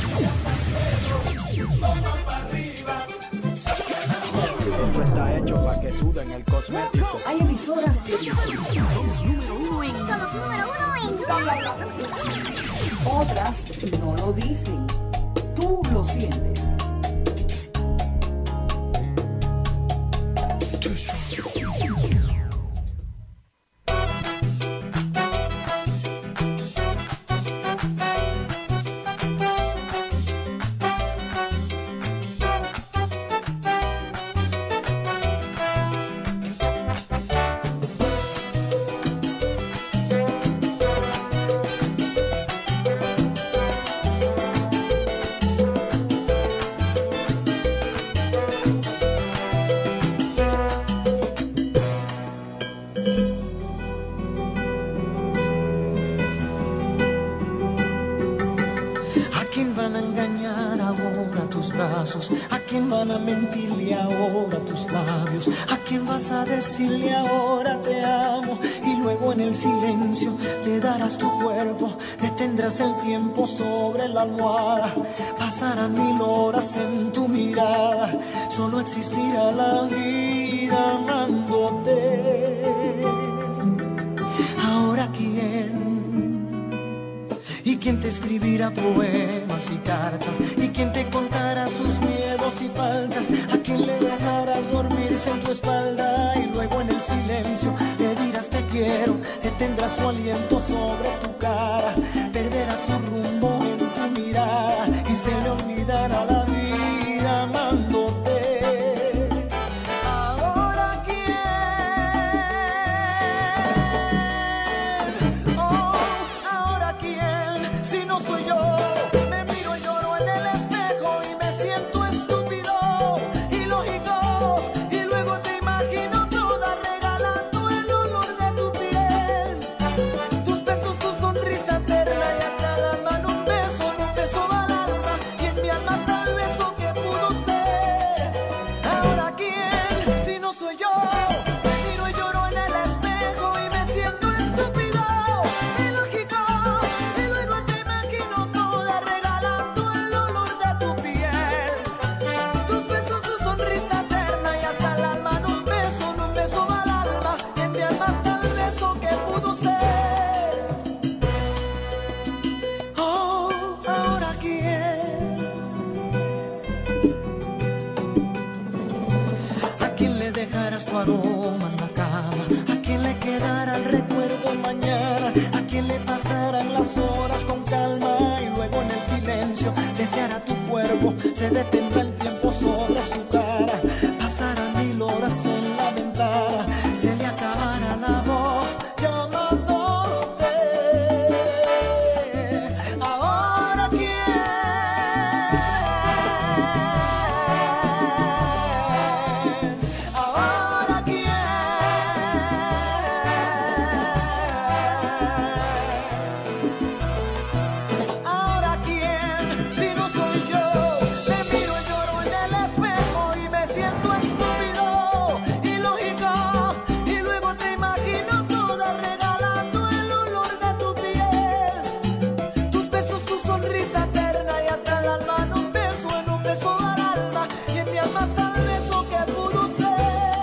Esto está hecho para que suden el cosmético. Hay emisoras que dicen número uno en somos número uno en otras no lo dicen. Tú lo sientes. ¿A quién van a mentirle ahora tus labios? ¿A quién vas a decirle ahora te amo? Y luego en el silencio le darás tu cuerpo, detendrás el tiempo sobre la almohada. Pasarán mil horas en tu mirada, solo existirá la vida amándote. Ahora quién. ¿Y quién te escribirá poemas y cartas? ¿Y quién te contará sus miedos y faltas? ¿A quién le dejarás dormirse en tu espalda? Y luego en el silencio le dirás te quiero, detendrás su aliento sobre tu cara, perderás su rumbo en tu mirada y se le olvidará la vida amándote. Ahora quién, oh, ahora quién, si no soy yo. Me miro y lloro en el espejo y me siento estúpido, ilógico, y luego te imagino toda regalando el olor de tu piel, tus besos, tu sonrisa eterna y hasta el alma en un beso, en un beso al alma, y en mi alma hasta el aroma en la cama. ¿A quién le quedará el recuerdo mañana? ¿A quién le pasarán las horas con calma? Y luego en el silencio deseará tu cuerpo. Se detendrá el tiempo sobre su cara. Pasarán mil horas en la ventana. Se le acabará la voz llamándote. Ahora quién. Ahora quién. Ahora quién. Si no soy yo. Me miro y lloro en el espejo y me siento estúpido, ilógico. Y luego te imagino toda regalando el olor de tu piel. Tus besos, tu sonrisa eterna y hasta el alma en un beso, en un beso al alma. Y en mi alma está el beso que pudo ser.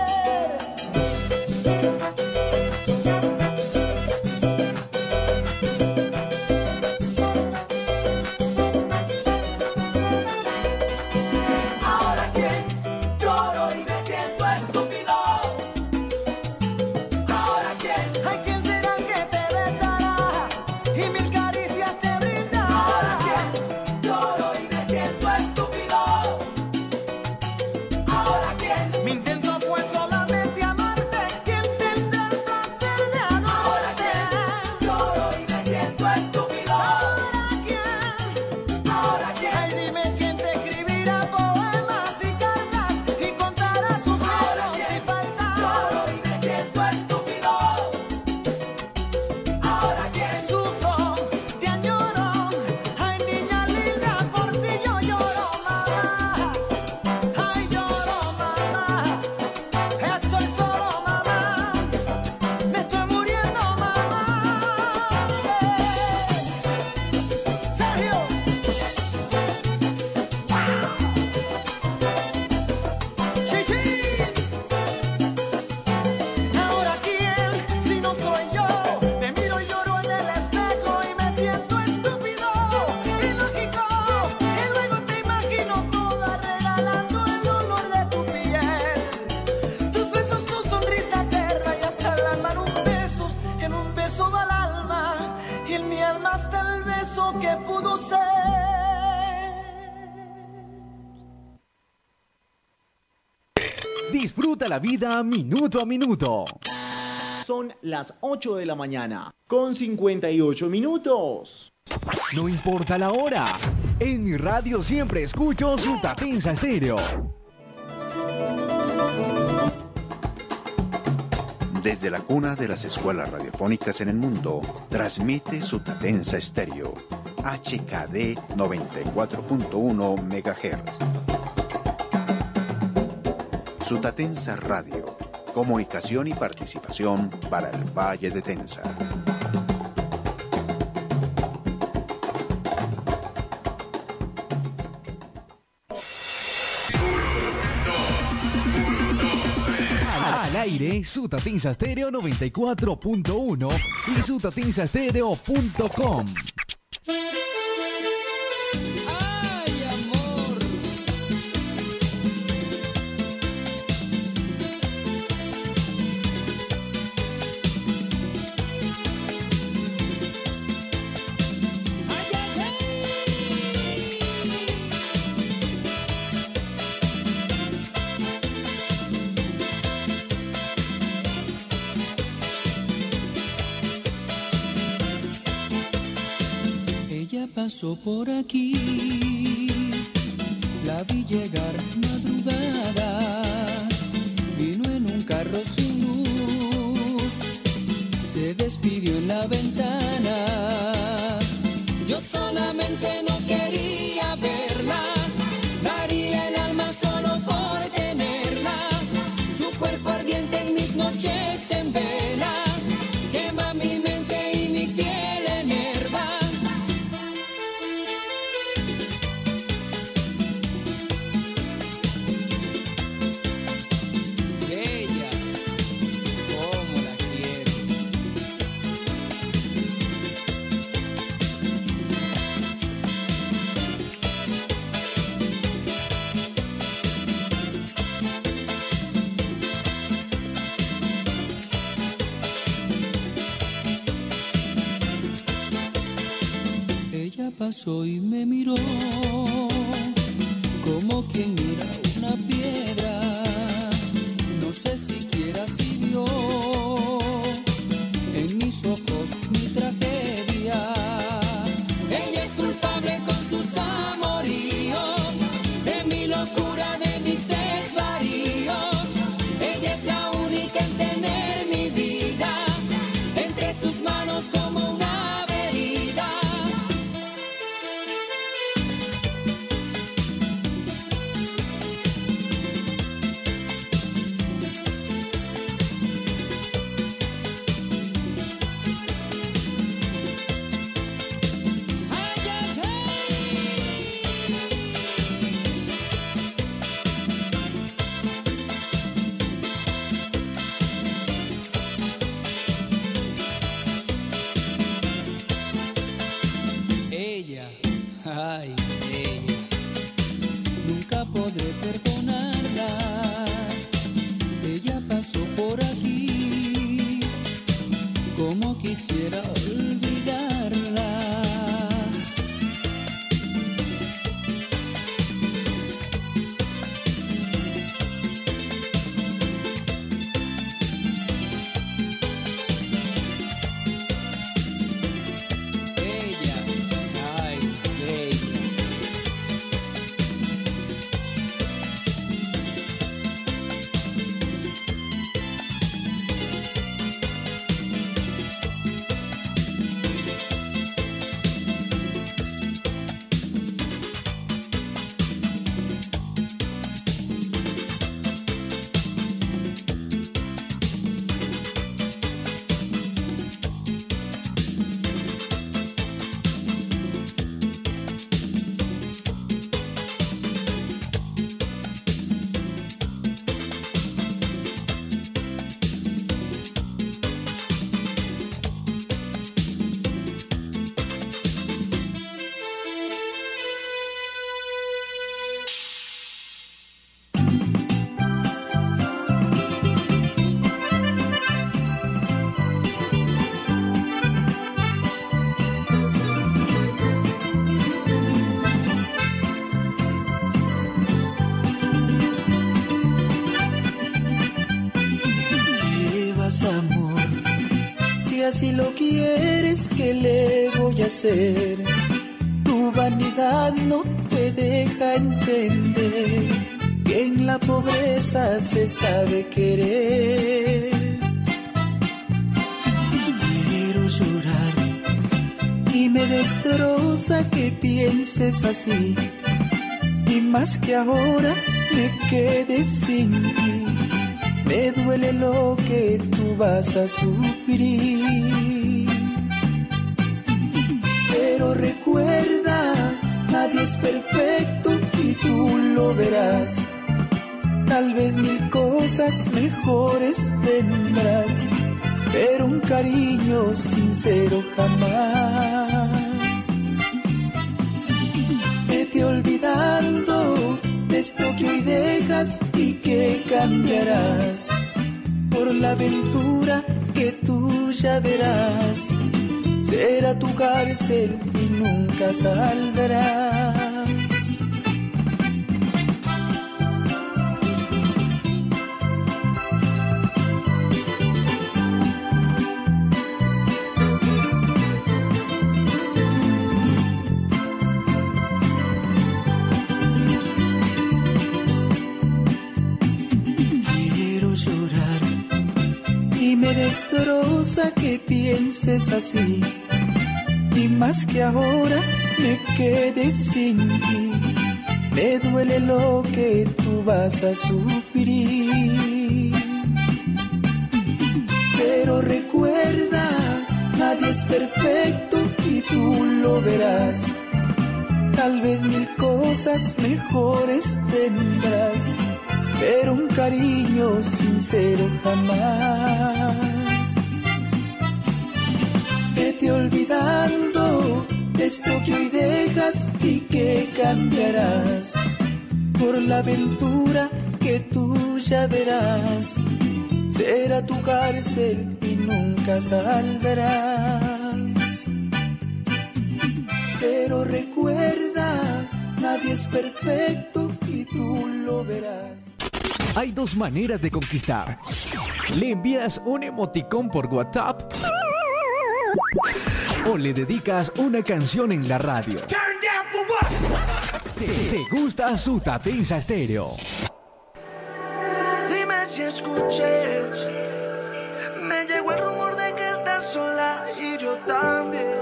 Ahora quién. Lloro y me siento estúpido. Ahora quién. Hay quien será el que te besará y mil caricias te brindará. Ahora quién. Lloro y me siento estúpido. Ahora quién. Mi intento fue solamente amarte. ¿Quién tendrá el placer de amarte? Ahora quién. Lloro y me siento estúpido. Ahora quién. Ahora quién. Ay, dime quién te escribirá poemas y cartas y contará sus miedos y faltas. Lloro y me siento estúpido. Ahora quién. Sufro, te añoro. Ay, niña linda, por ti yo lloro, mamá. Ay, lloro, mamá. Estoy solo, mamá. Me estoy muriendo, mamá. Sergio. Chichi. Ahora quién, si no soy yo. Me miro y lloro en el espejo y me siento estúpido, ilógico. Y luego te imagino toda regalando el olor de tu piel. Tus besos, tu sonrisa eterna y hasta el alma en un beso, en un beso va el alma. Y en mi alma está el beso que pudo ser. Disfruta la vida minuto a minuto. Son las ocho de la mañana, con cincuenta y ocho minutos. No importa la hora. En mi radio siempre escucho Sutatensa Estéreo. Desde la cuna de las escuelas radiofónicas en el mundo, transmite Sutatensa Estéreo, H K D noventa y cuatro punto uno megahertz. Sutatensa Radio, comunicación y participación para el Valle de Tensa. Al aire, Sutatensa Estéreo noventa y cuatro punto uno y sutatensa estéreo punto com. Ella pasó por aquí, la vi llegar madrugada, vino en un carro sin luz, se despidió en la ventana. Yo solamente no quería verla, daría el alma solo por tenerla. Su cuerpo ardiente en mis noches en vela, quema mi mente y mi piel enerva. pasó y me miró como quien mira una piedra. No sé siquiera si vio en mis ojos mi tragedia. Ella es culpable con sus amoríos, de mi locura, de mis desvaríos. Ella es la única en tener mi vida entre sus manos como una herida. Ella, ay, ella, nunca podré perdonarla. Ella pasó por aquí, como quisiera olvidarla. Ella, ay, ella. Llevas amor, si así lo quieres, ¿qué le voy a hacer? Tu vanidad no te deja entender que en la pobreza se sabe querer. Quiero llorar y me destroza que pienses así, y más que ahora me quede sin ti. Me duele lo que tú vas a sufrir. Pero recuerda, nadie es perfecto y tú lo verás. Tal vez mil cosas mejores tendrás, pero un cariño sincero jamás. Vete olvidando de esto que hoy dejas y que cambiarás por la aventura que tú ya verás. Será tu cárcel y nunca saldrás. Me destroza que pienses así, y más que ahora me quede sin ti. Me duele lo que tú vas a sufrir. Pero recuerda, nadie es perfecto y tú lo verás. Tal vez mil cosas mejores tendrás, pero un cariño sincero jamás. Vete olvidando de esto que hoy dejas y que cambiarás por la aventura que tú ya verás. Será tu cárcel y nunca saldrás. Pero recuerda, nadie es perfecto y tú lo verás. Hay dos maneras de conquistar. Le envías un emoticón por WhatsApp o le dedicas una canción en la radio. ¿Te, te gusta Sutatensa Estéreo? Dime si escuché, me llegó el rumor de que estás sola y yo también.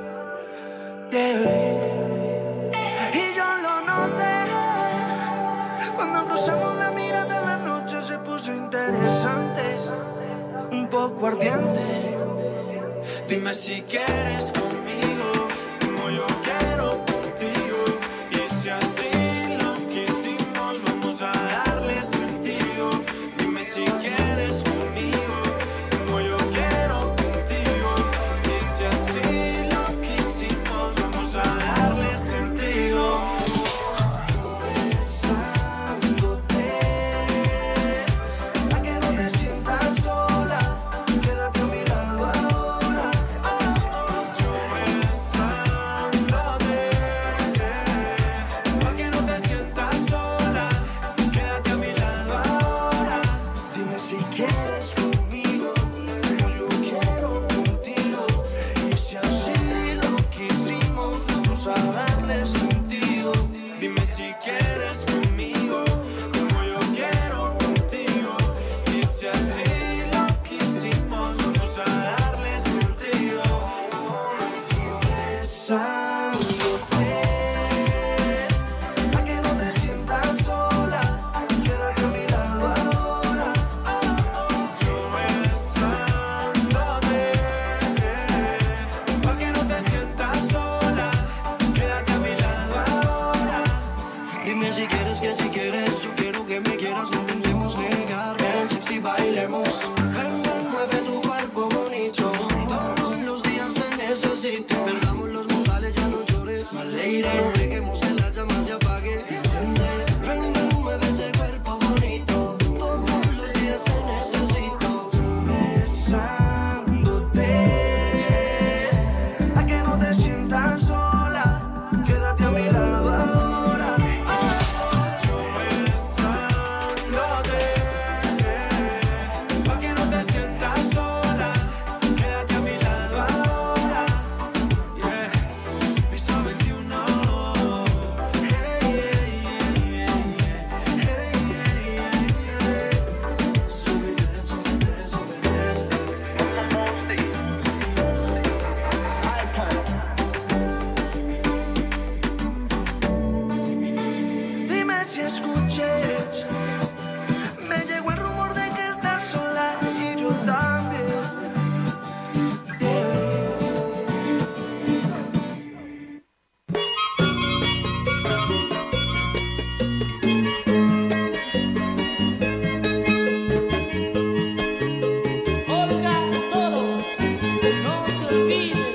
Yeah. Y yo lo noté cuando cruzamos la mirada, la noche se puso interesante, un poco ardiente. Dime si quieres conmigo, como yo quiero contigo. Y si así lo quisimos, vamos a darle sentido. Dime si quieres conmigo, como yo quiero contigo. Y si así lo quisimos, vamos a darle sentido. Besándote, pa' que no te sientas sola, quédate a mi lado ahora. Yo besándote, pa' que no te sientas sola, quédate a mi lado ahora. Dime si quieres conmigo, como yo quiero contigo. Y si así lo quisimos, vamos a darle sentido. Dime si quieres conmigo, como yo quiero contigo. Y si así lo quisimos, vamos a darle sentido. Besándote, pa' que no te sientas sola, quédate a mi lado ahora. Yo besándote, pa' que no te sientas sola, quédate a mi lado ahora. Dime si quieres, que si quieres, yo quiero que me quieras, no intentemos negar, ven sexy bailemos. Ven, ven, mueve tu cuerpo bonito, todos los días te necesito. Perdamos los modales, ya no llores, my lady. Lleguemos que la llama se apague, enciende. Ven, ven, mueve ese cuerpo bonito, todos los días te necesito. Besándote, pa' que no te sientas sola, quédate a mi lado ahora. Yo besándote, pa' que no te sientas sola, quédate a mi lado ahora. Yeah, piso veintiuno. Hey, hey, hey, hey, hey, hey, hey. Súbete, súbete, súbete. Dime si escuché, me llegó el rumor de que estás sola y yo también. Olga, todo, no te olvides.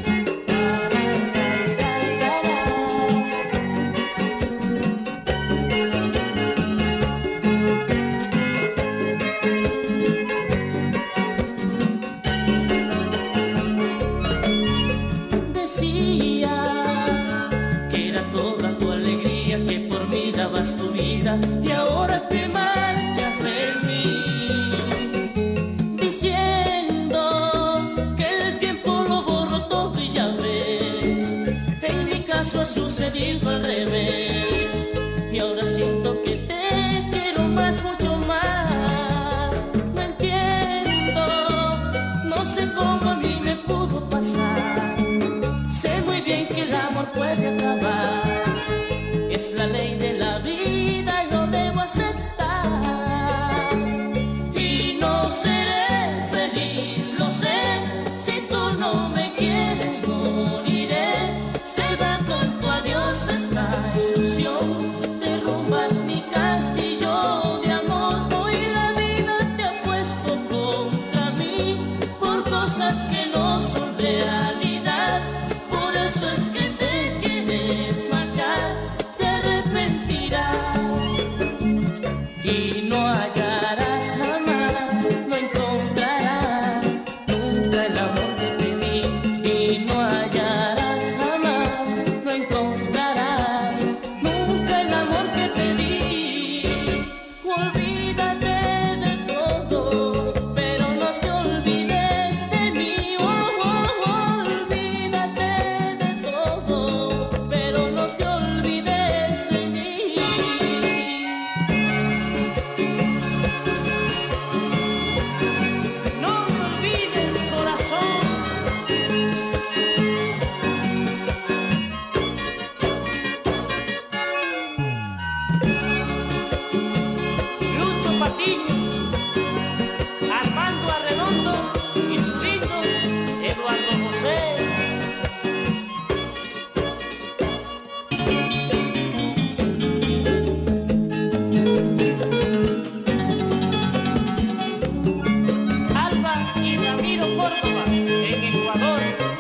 Decías que era toda tu alegría, que por mí dabas tu vida y ahora te marchas de mí, diciendo que el tiempo lo borró todo y ya ves, en mi caso ha sucedido al revés y ahora siento que te quiero más, mucho más. No entiendo, no sé cómo a mí me pudo pasar. Sé muy bien que el amor puede acabar, es la ley de la vida y lo debo aceptar. Patiño, Armando Arredondo y su hijo Eduardo José. Alba y Ramiro Córdoba en Ecuador.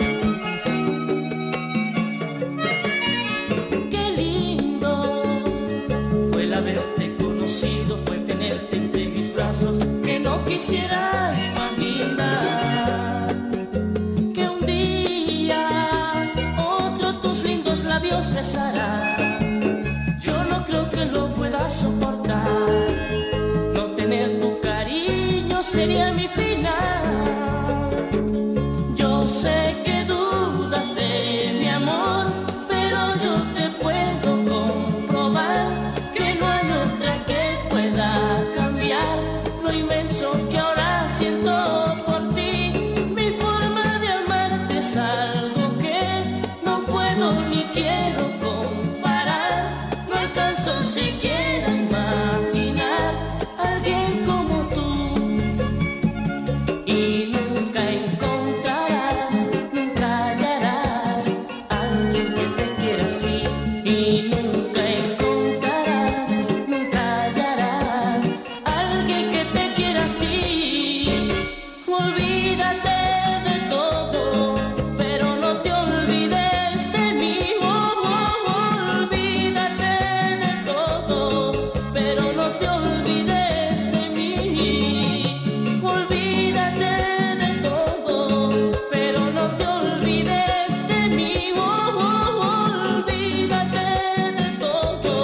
Qué lindo fue el haberte conocido, fue tenerte entre mis brazos, que no quisiera imaginar que un día otro tus lindos labios besará. Yo no creo que lo pueda soportar, no tener tu cariño sería mi final. Yo sé que dudas de mi amor, pero yo te puedo comprobar que no hay otra que pueda cambiar lo inmenso que ahora siento por ti. Mi forma de amarte es algo que no puedo ni quiero comparar. No alcanzo siquiera a imaginar a alguien como tú. Y nunca encontrarás, nunca hallarás alguien que te quiera así. Y nunca encontrarás, nunca hallarás alguien que te quiera así. Olvídate de todo, pero no te olvides de mí. Oh, oh, olvídate de todo, pero no te olvides de mí. Olvídate de todo, pero no te olvides de mí. Oh, oh, olvídate de todo,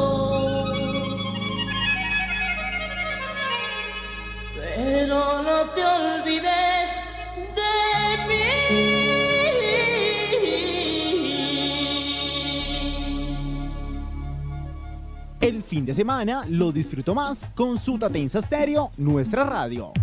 pero no te olvides de mí. El fin de semana lo disfruto más con Sutatensa Stereo, nuestra radio.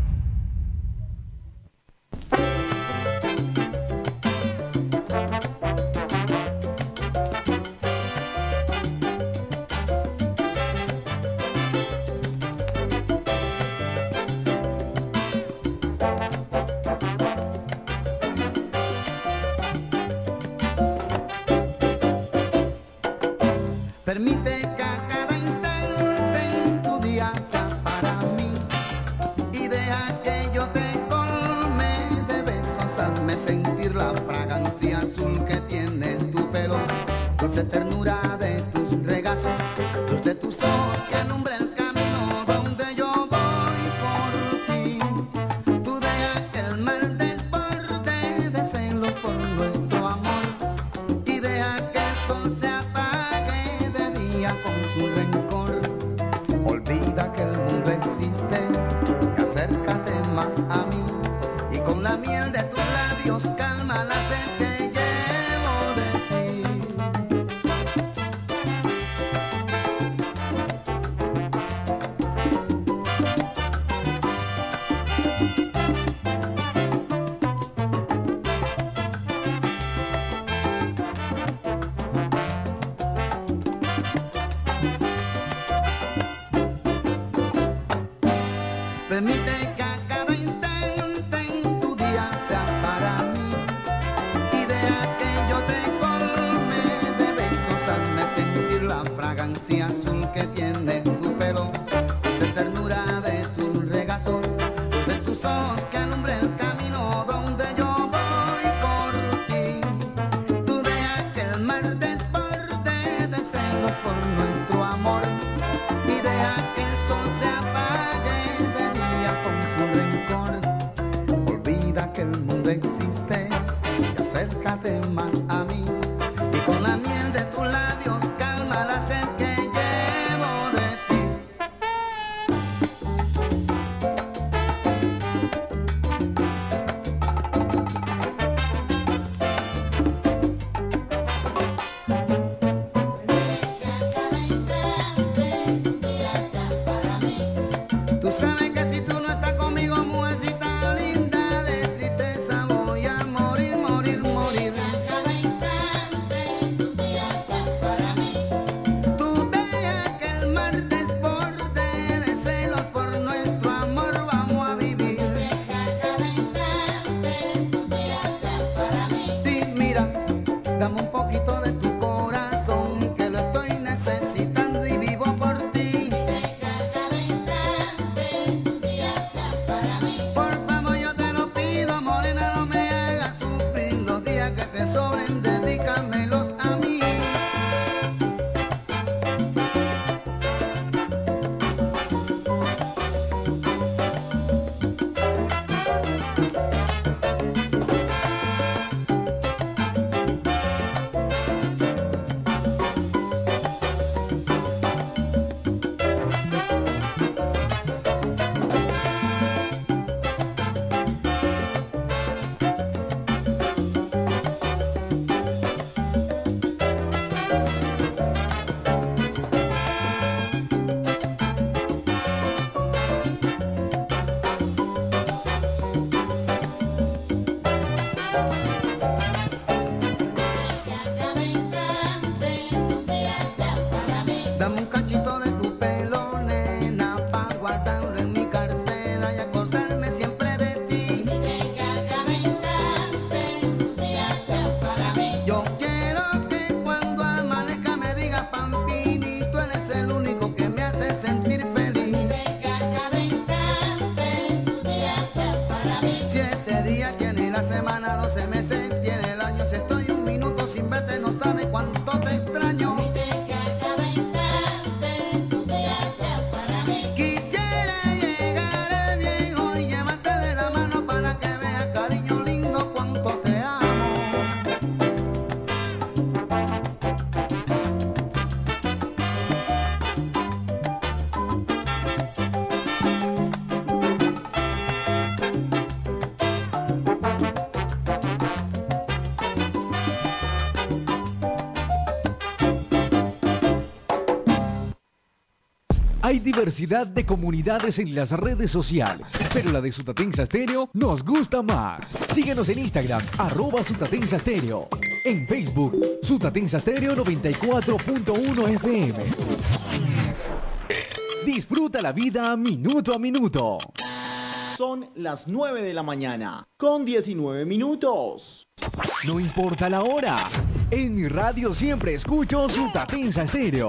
Permite que a cada instante en tu día sea para mí y deja que yo te colme de besos, hazme sentir la fragancia azul que tiene tu pelo, dulce ternura de tus regazos, luz de tus ojos que alumbra el camino donde yo voy por ti. Tú deja que el mar desborde de celos por nuestro amor y deja que el sol se apague de día con su rencor. Olvida que el mundo existe y acércate más a mí y con la miel de tus labios calma la sed que llevo de ti. Permite que a cada instante en tu día sea para mí y deja que yo te colme de besos, hazme sentir la fragancia azul que tiene tu pelo, dulce ternura de tus regazos, luz de tus ojos que alumbra el camino donde yo voy por ti. Tú deja que el mar desborde de celos por nuestro amor y deja que el sol se apague de día con su rencor. Olvida que el mundo existe y acércate más a mí y con la miel de tus labios calma la sed que llevo de ti. Tú sabes que si tú no estás conmigo, mujercita linda, de tristeza voy a morir, morir, morir. Hay diversidad de comunidades en las redes sociales, pero la de Sutatensa Estéreo nos gusta más. Síguenos en Instagram, arroba Sutatensa Estéreo. En Facebook, Sutatensa Estéreo noventa y cuatro punto uno F M. Disfruta la vida minuto a minuto. Son las nueve de la mañana, con diecinueve minutos. No importa la hora, en mi radio siempre escucho Sutatensa Estéreo.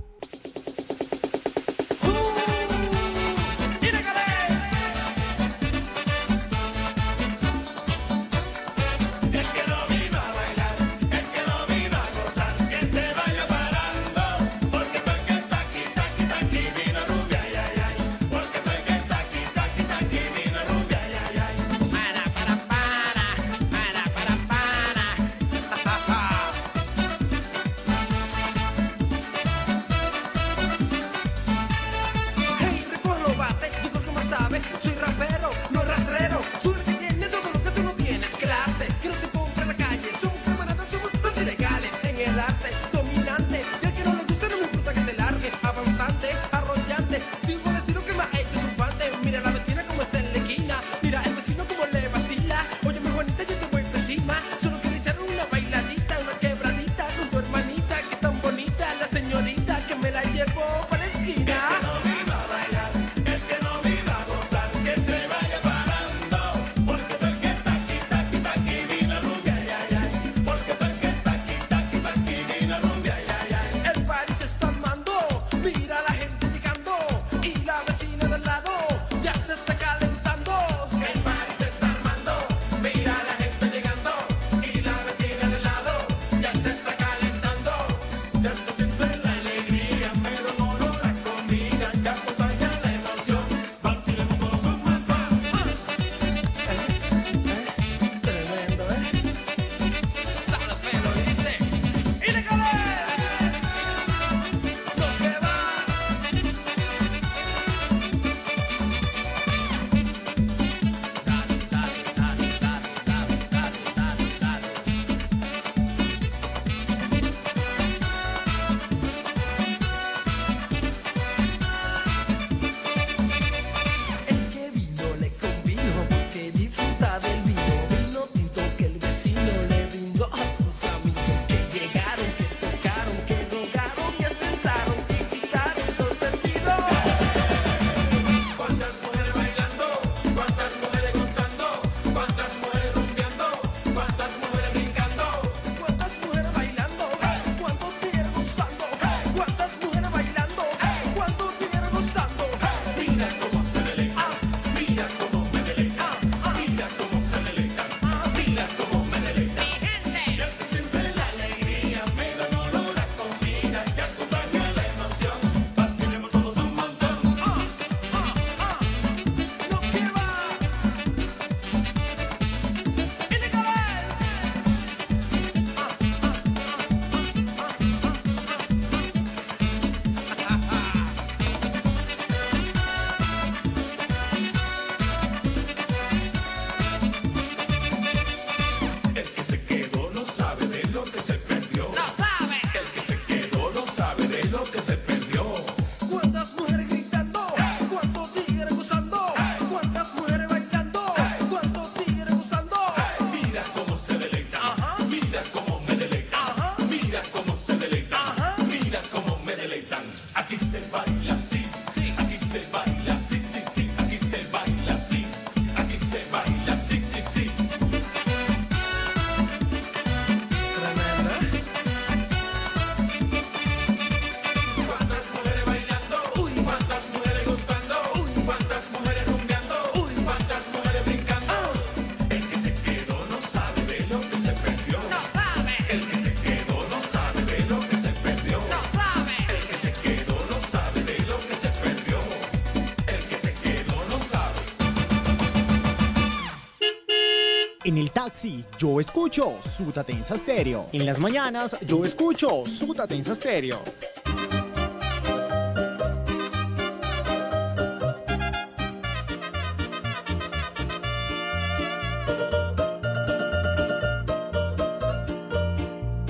En el taxi, yo escucho Sutatensa Estéreo. En las mañanas, yo escucho Sutatensa Estéreo.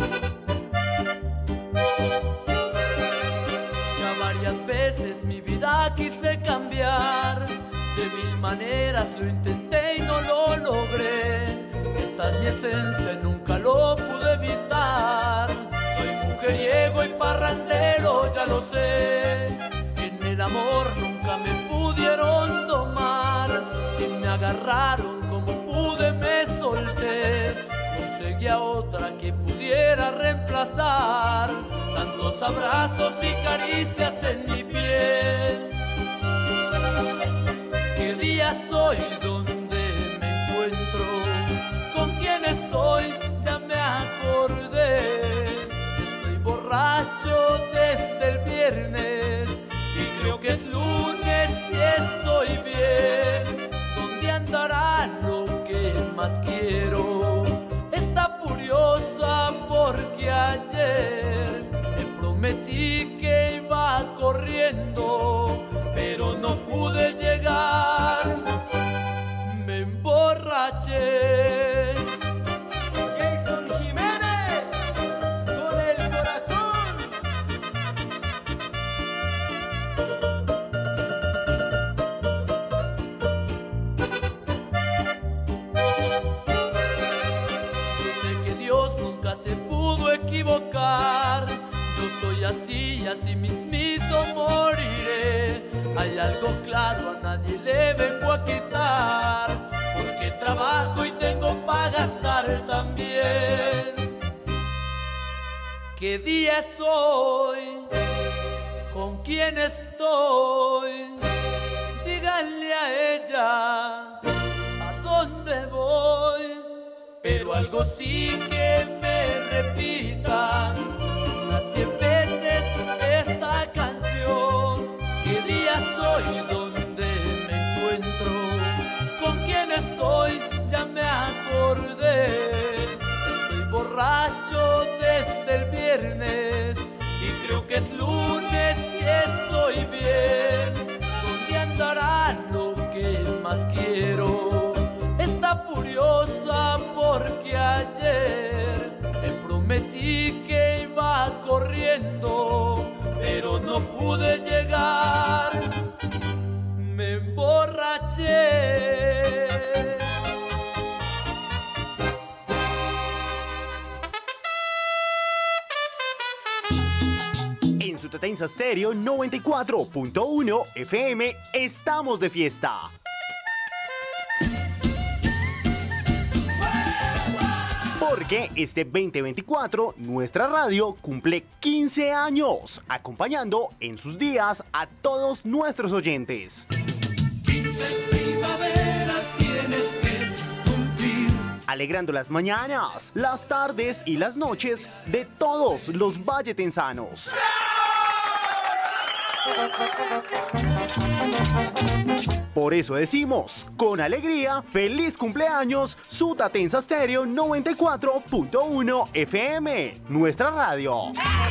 Ya varias veces mi vida quise cambiar. De mil maneras lo intenté y no lo logré. Esta es mi esencia y nunca lo pude evitar. Soy mujeriego y parrandero, ya lo sé. En el amor nunca me pudieron domar. Si me agarraron como pude me solté. Conseguí a otra que pudiera reemplazar tantos abrazos y caricias en mi piel. ¿Qué día soy donde me encuentro? ¿Con quién estoy? Ya me acordé. Estoy borracho desde el viernes y creo que es lunes y estoy bien. ¿Dónde andará lo que más quiero? Está furiosa porque ayer me prometí que iba corriendo, pero no pude llegar. Me emborraché. Jason Jiménez con el corazón. Yo sé que Dios nunca se pudo equivocar. Yo soy así y así mismito moriré. Hay algo claro, a nadie le vengo a quitar, porque trabajo y tengo para gastar también. ¿Qué día es hoy? ¿Con quién estoy? Díganle a ella a dónde voy. Pero algo sí que me repita unas cien veces esta canción. ¿Qué día soy? ¿Dónde me encuentro? ¿Con quién estoy? Ya me acordé. Estoy borracho desde el viernes y creo que es lunes y estoy bien. ¿Dónde andará lo que más quiero? Está furiosa porque ayer me prometí que iba corriendo, pero no pude llegar. Me emborraché. En Sutatensa Stereo noventa y cuatro punto uno F M estamos de fiesta. Porque este veinte veinticuatro nuestra radio cumple quince años, acompañando en sus días a todos nuestros oyentes. quince primaveras tienes que cumplir. Alegrando las mañanas, las tardes y las noches de todos los valletensanos. Por eso decimos, con alegría, feliz cumpleaños, Sutatensa Stereo noventa y cuatro punto uno F M, nuestra radio.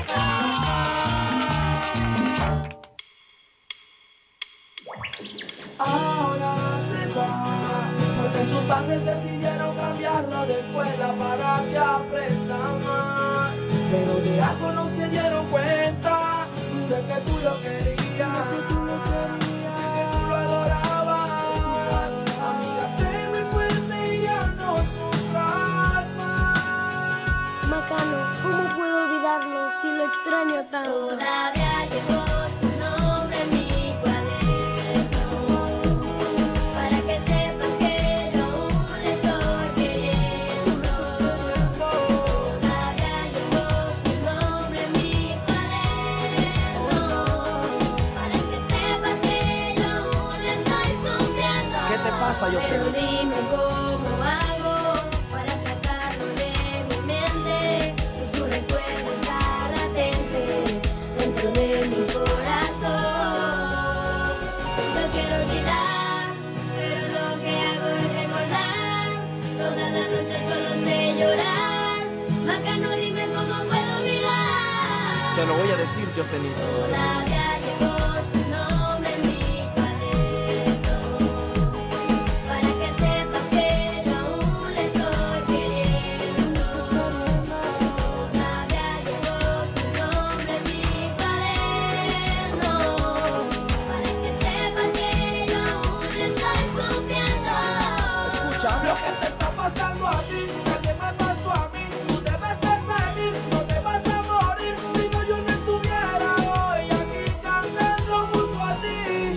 Ahora se va, porque sus padres decidieron cambiarla de escuela para que aprenda más. Pero de algo no se dieron cuenta, de que tú lo querías, de que tú lo querías, de que tú lo adorabas. Amiga, sé muy fuerte y ya no sufras más. Macano, ¿cómo puedo olvidarlo si lo extraño tanto? Todavía llevo su nombre en mi cuaderno, para que sepas que yo aún le estoy queriendo. Todavía llevo su nombre en mi cuaderno, para que sepas que yo aún le estoy sufriendo. ¿Qué te pasa, Pero Jocelyn? dime cómo hago para sacarlo de mi mente, si su recuerdo está latente dentro de mi corazón. Yo quiero olvidar, pero lo que hago es recordar. Toda la noche solo sé llorar. Macano, dime cómo puedo olvidar. Te lo voy a decir, Jocelyn. Todavía llevo su nombre en mi cuaderno, para que sepas que yo aún le estoy queriendo. Todavía llevo su nombre en mi cuaderno, para que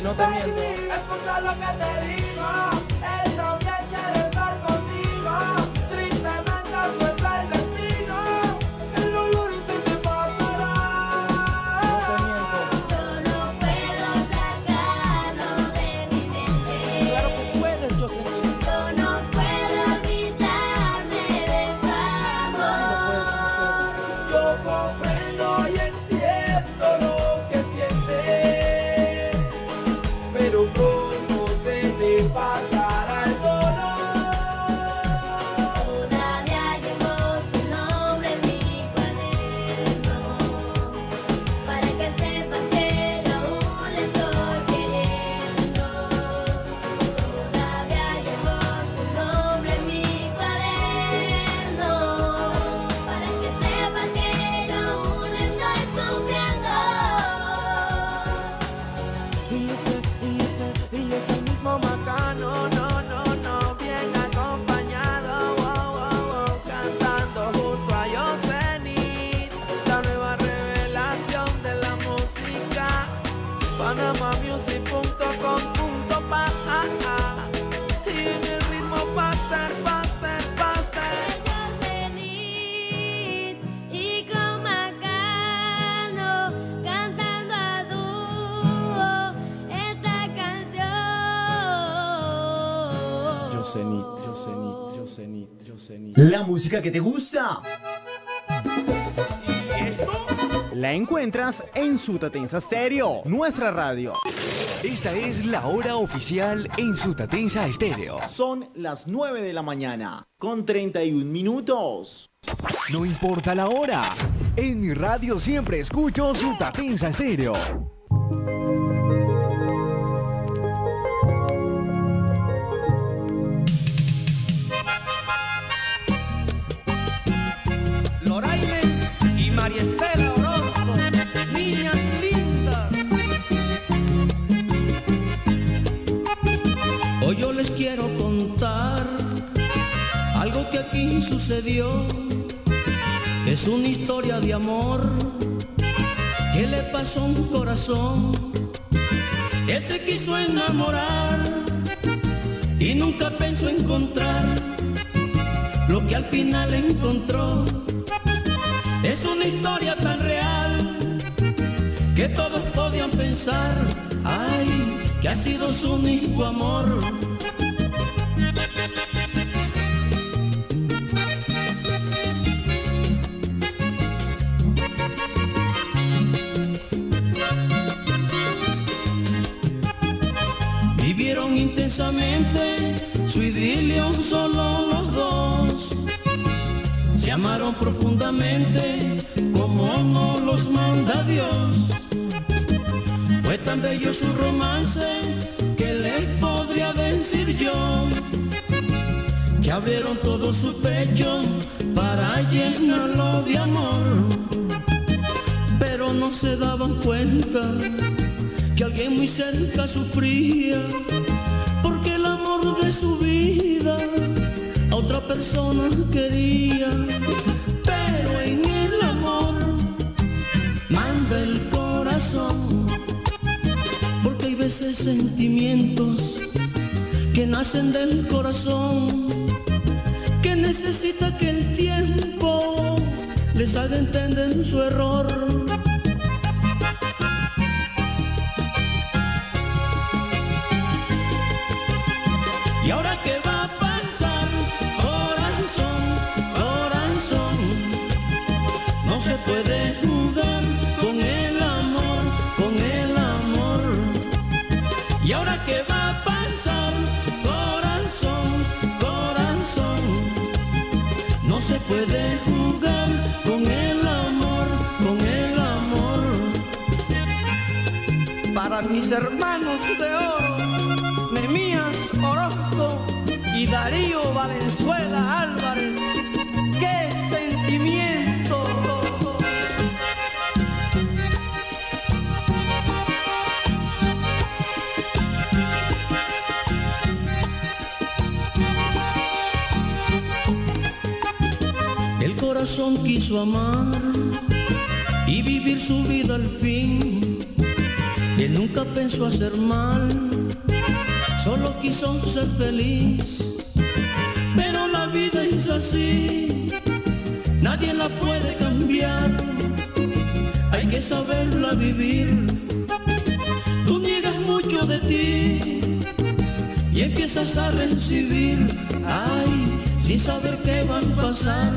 no te miento. Escucha lo que te digo, él también quiere estar contigo. Tristemente eso es el destino, el dolor se te pasará. Yo no puedo sacarlo de mi mente. Claro que puedes, yo sé. Yo no puedo olvidarme de su amor. Sí lo puedes hacer. Yo comprendo y entiendo lo que sientes, pero ¿cómo se te pasará el dolor? Todavía llevo su nombre en mi cuaderno, para que sepas que yo aún le estoy queriendo. Todavía llevo su nombre en mi cuaderno, para que sepas que yo aún le estoy sufriendo. Y ese, y ese, y ese mismo macano, no, no, no, bien acompañado, wow, wow, wow, cantando junto a Yosemite, la nueva revelación de la música, panamamusic punto com punto pa, y en el ritmo faster, faster, faster. Yosemite y con Macano cantando a dúo esta canción. Yosemite, Yosemite, Yosemite, Yosemite. La música que te gusta. La encuentras en Sutatensa Stereo, nuestra radio. Esta es la hora oficial en Sutatensa Estéreo. Son las nueve de la mañana, con treinta y un minutos. No importa la hora, en mi radio siempre escucho Sutatensa Estéreo. Loraine y María Estela Orozco, niñas lindas. Hoy yo les quiero contar algo que aquí sucedió. Es una historia de amor que le pasó a un corazón. Él se quiso enamorar y nunca pensó encontrar lo que al final encontró. Es una historia tan real que todos podían pensar, ay, que ha sido su único amor. Vivieron intensamente su idilio solo los dos. Se amaron profundamente como no los manda Dios. Fue tan bello su romance que les podría decir yo, que abrieron todo su pecho para llenarlo de amor. Pero no se daban cuenta que alguien muy cerca sufría, porque el amor de su vida a otra persona quería. Pero en el amor manda el corazón, porque hay veces sentimientos que nacen del corazón, que necesita que el tiempo les haga entender su error. ¿Y ahora qué va a pasar? Corazón, corazón, no se puede jugar con el amor, con el amor. ¿Y ahora qué va a pasar? Corazón, corazón, no se puede jugar con el amor, con el amor. Para mis hermanos de oro, Nehemías Orozco y Darío Valenzuela Álvarez, ¡qué sentimiento! El corazón quiso amar y vivir su vida al fin, Él nunca pensó hacer mal, solo quiso ser feliz. Pero la vida es así, nadie la puede cambiar. Hay que saberla vivir. Tú niegas mucho de ti y empiezas a recibir, ay, sin saber qué va a pasar.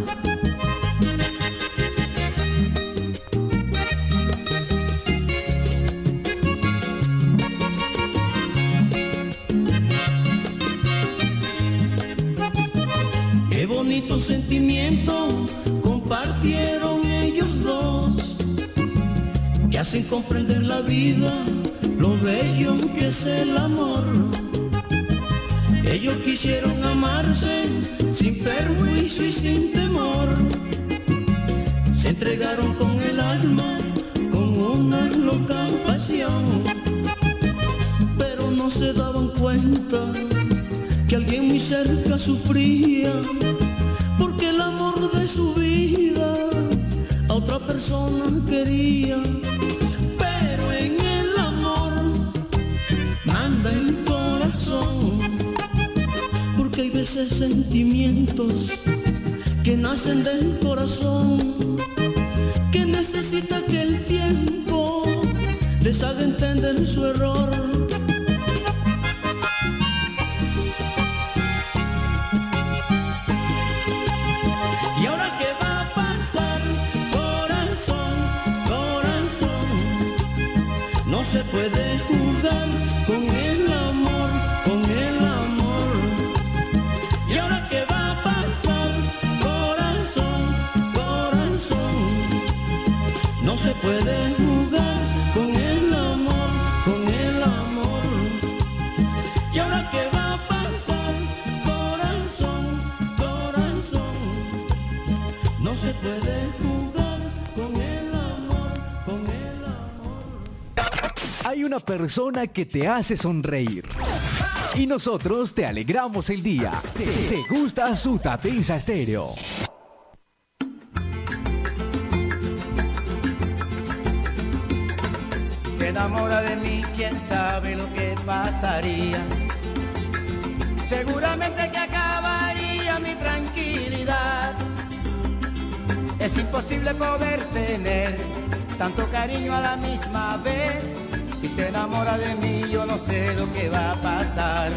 Qué bonito sentimiento compartieron ellos dos, que hacen comprender la vida, lo bello que es el amor. Ellos quisieron amarse sin perjuicio y sin temor. Se entregaron con el alma, con una loca pasión. Pero no se daban cuenta que alguien muy cerca sufría, porque el amor de su vida a otra persona quería. Pero en el amor manda el corazón, porque hay veces sentimientos que nacen del corazón, que necesita que el tiempo les haga entender su error. Y ahora qué va a pasar, corazón, corazón, no se puede jugar con el amor, con el amor. Y ahora qué va a pasar, corazón, corazón, no se puede jugar con el amor, con el amor. Y ahora qué va a pasar, corazón, corazón, no se puede jugar con el amor, con el amor. Hay una persona que te hace sonreír y nosotros te alegramos el día. ¿Te, te gusta Sutatenza Estéreo? Se enamora de mí, quién sabe lo que pasaría. Seguramente que acabaría mi tranquilidad. Es imposible poder tener tanto cariño a la misma vez. Si se enamora de mí, yo no sé lo que va a pasar.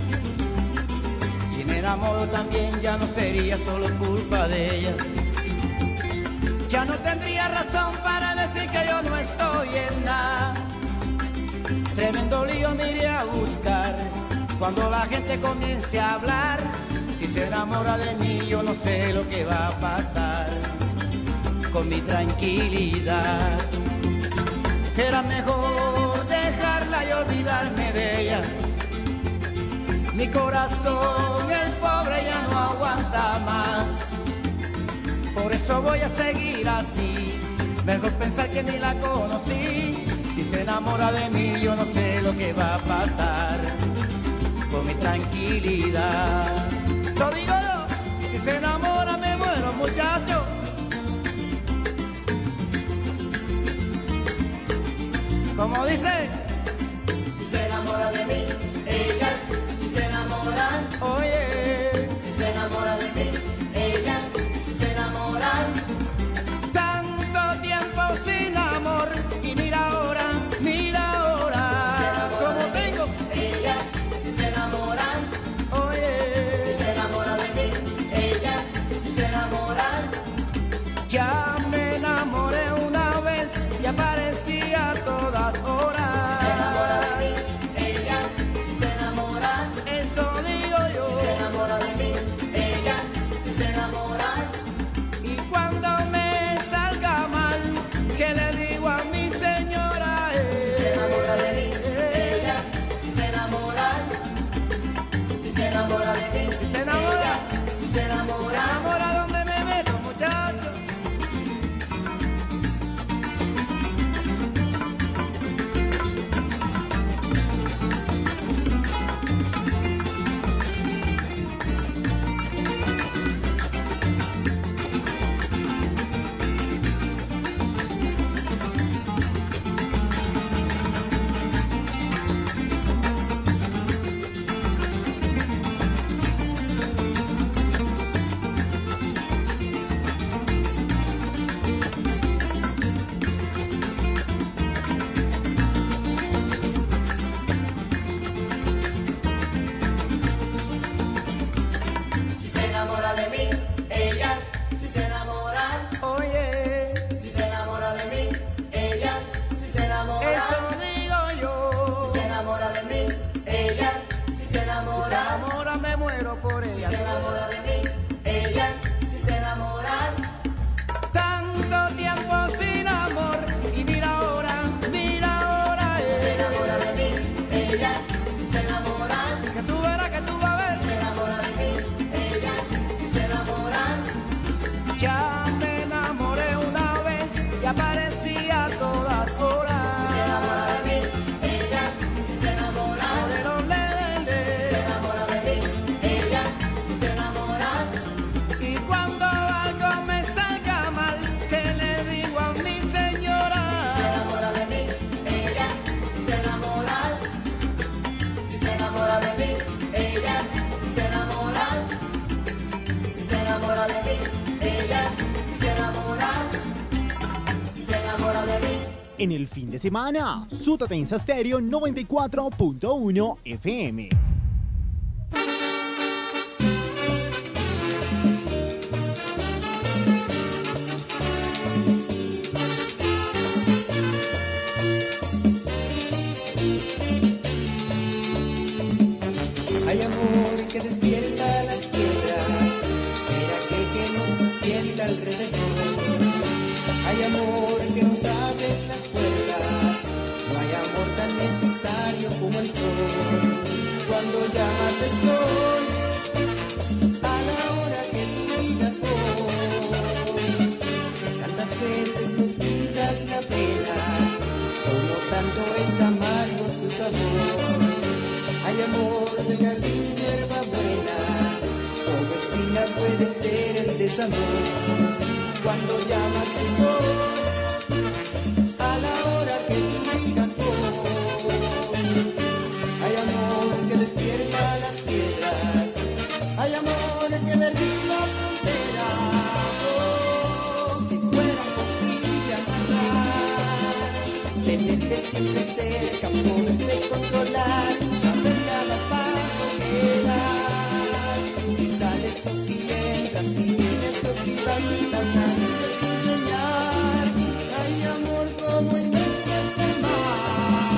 Si me enamoro también, ya no sería solo culpa de ella. Ya no tendría razón para decir que yo no estoy en nada. Tremendo lío me iré a buscar cuando la gente comience a hablar. Si se enamora de mí, yo no sé lo que va a pasar con mi tranquilidad. Será mejor dejarla y olvidarme de ella. Mi corazón, el pobre, ya no aguanta más. Por eso voy a seguir así. Mejor pensar que ni la conocí. Si se enamora de mí, yo no sé lo que va a pasar con mi tranquilidad. Lo digo yo, si se enamora me muero, muchacho. Como dice, Si se enamora de mí, ella, si se enamora, oye, si se enamora de mí, ella, si se enamora. tanto tiempo sin amor y mira ahora, mira ahora, como tengo, Ella, si se enamora, oye, si se enamora de mí, ella, si se enamora. ya me enamoré una vez y aparecía a todas horas. muero por ella. Se enamora de mí, ella sí se enamora. Tanto tiempo sin amor y mira ahora, mira ahora. Eh. Se enamora de mí, ella sí se enamora. Que tú verás, que tú vas a ver. Se enamora de mí, ella sí se enamora. Ya me enamoré una vez y aparecía a todas horas. Se enamora de mí, ella sí se enamora. Olero, le, le. Se enamora de mí, ella sí se enamora. Y cuando algo me salga mal, ¿qué le digo a mi señora? Se enamora de mí, ella sí se enamora. Si se enamora de mí, ella sí se enamora. Si se enamora de mí, ella sí se enamora. Si se enamora de mí. En el fin de semana, Sutatensa Stereo noventa y cuatro punto uno F M. Hay amor que despierta las piedras, mira que que nos sienta alrededor. Hay amor que nos abre las puertas, no hay amor tan necesario como el sol. Cuando llamas estoy, a la hora que tú digas voy. Tantas veces nos quitas la pena, como tanto es amargo su sabor. Hay amor del jardín de hierba buena, como espina puede ser el desamor. Cuando llamas estoy, a la hora que tú digas voy. Hay amor que despierta las piedras, hay amor que derriba fronteras. Oh, si fuera posible amarrar, tenerte siempre cerca, poderte controlar, saber cada paso que das. Si sales o si entras, si vienes o si vas, las ganas de enseñar. Hay amor como inmensidad del mar.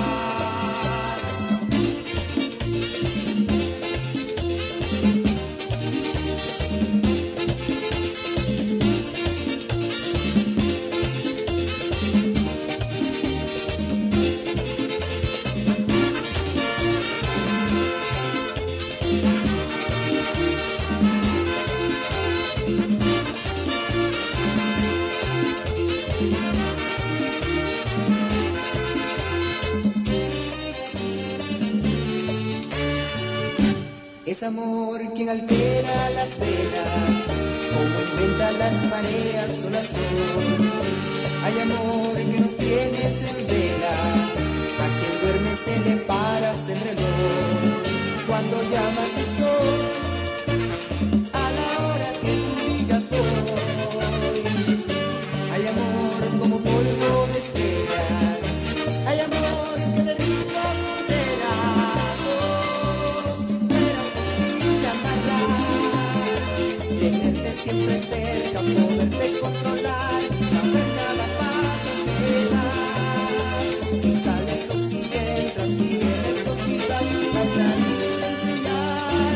Es amor quien altera las venas, como inventa las mareas o la sol. Hay amor que nos tiene en vela, a quien duerme se le para hasta el reloj. Cuando llamas estoy, a la hora que tú digas voy. Hay amor como polvo de estrellas, hay amor que derriba fronteras. Tenerte siempre cerca, poderte controlar, saber cada paso que das. Si sales o si entras, si vienes o si vas, las ganas de enseñar.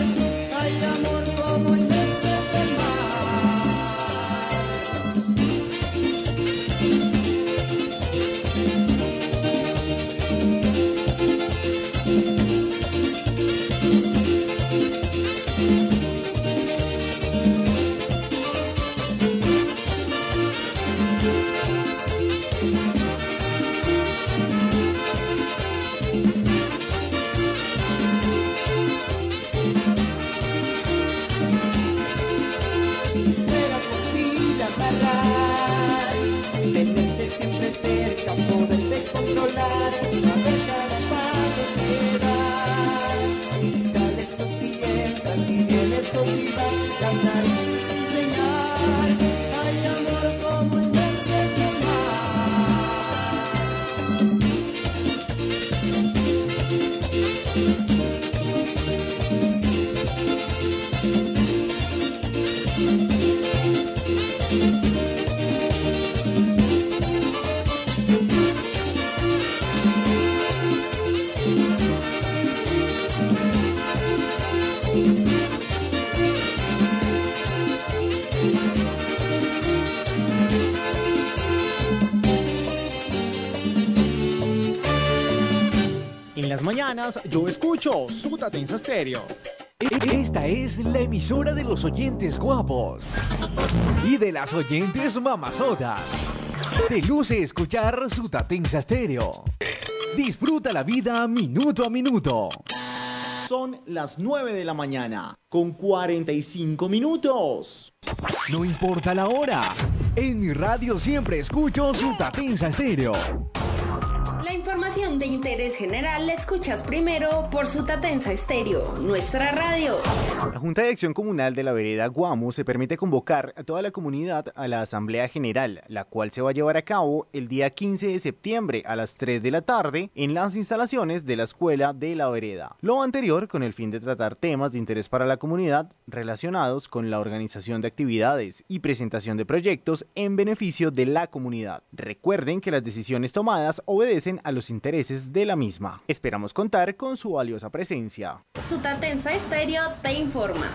mañanas yo escucho Sutatensa Estéreo. Esta es la emisora de los oyentes guapos y de las oyentes mamazotas. Te luce escuchar Sutatensa Estéreo. Disfruta la vida minuto a minuto. Son las nueve de la mañana con cuarenta y cinco minutos. No importa la hora. En mi radio siempre escucho Sutatensa Estéreo. La información de interés general la escuchas primero por Sutatensa Estéreo, nuestra radio. La Junta de Acción Comunal de la Vereda Guamo se permite convocar a toda la comunidad a la Asamblea General, la cual se va a llevar a cabo el día quince de septiembre a las tres de la tarde en las instalaciones de la Escuela de la Vereda. Lo anterior con el fin de tratar temas de interés para la comunidad relacionados con la organización de actividades y presentación de proyectos en beneficio de la comunidad. Recuerden que las decisiones tomadas obedecen a los intereses de la misma. Esperamos contar con su valiosa presencia. Sutatensa Estéreo te informa.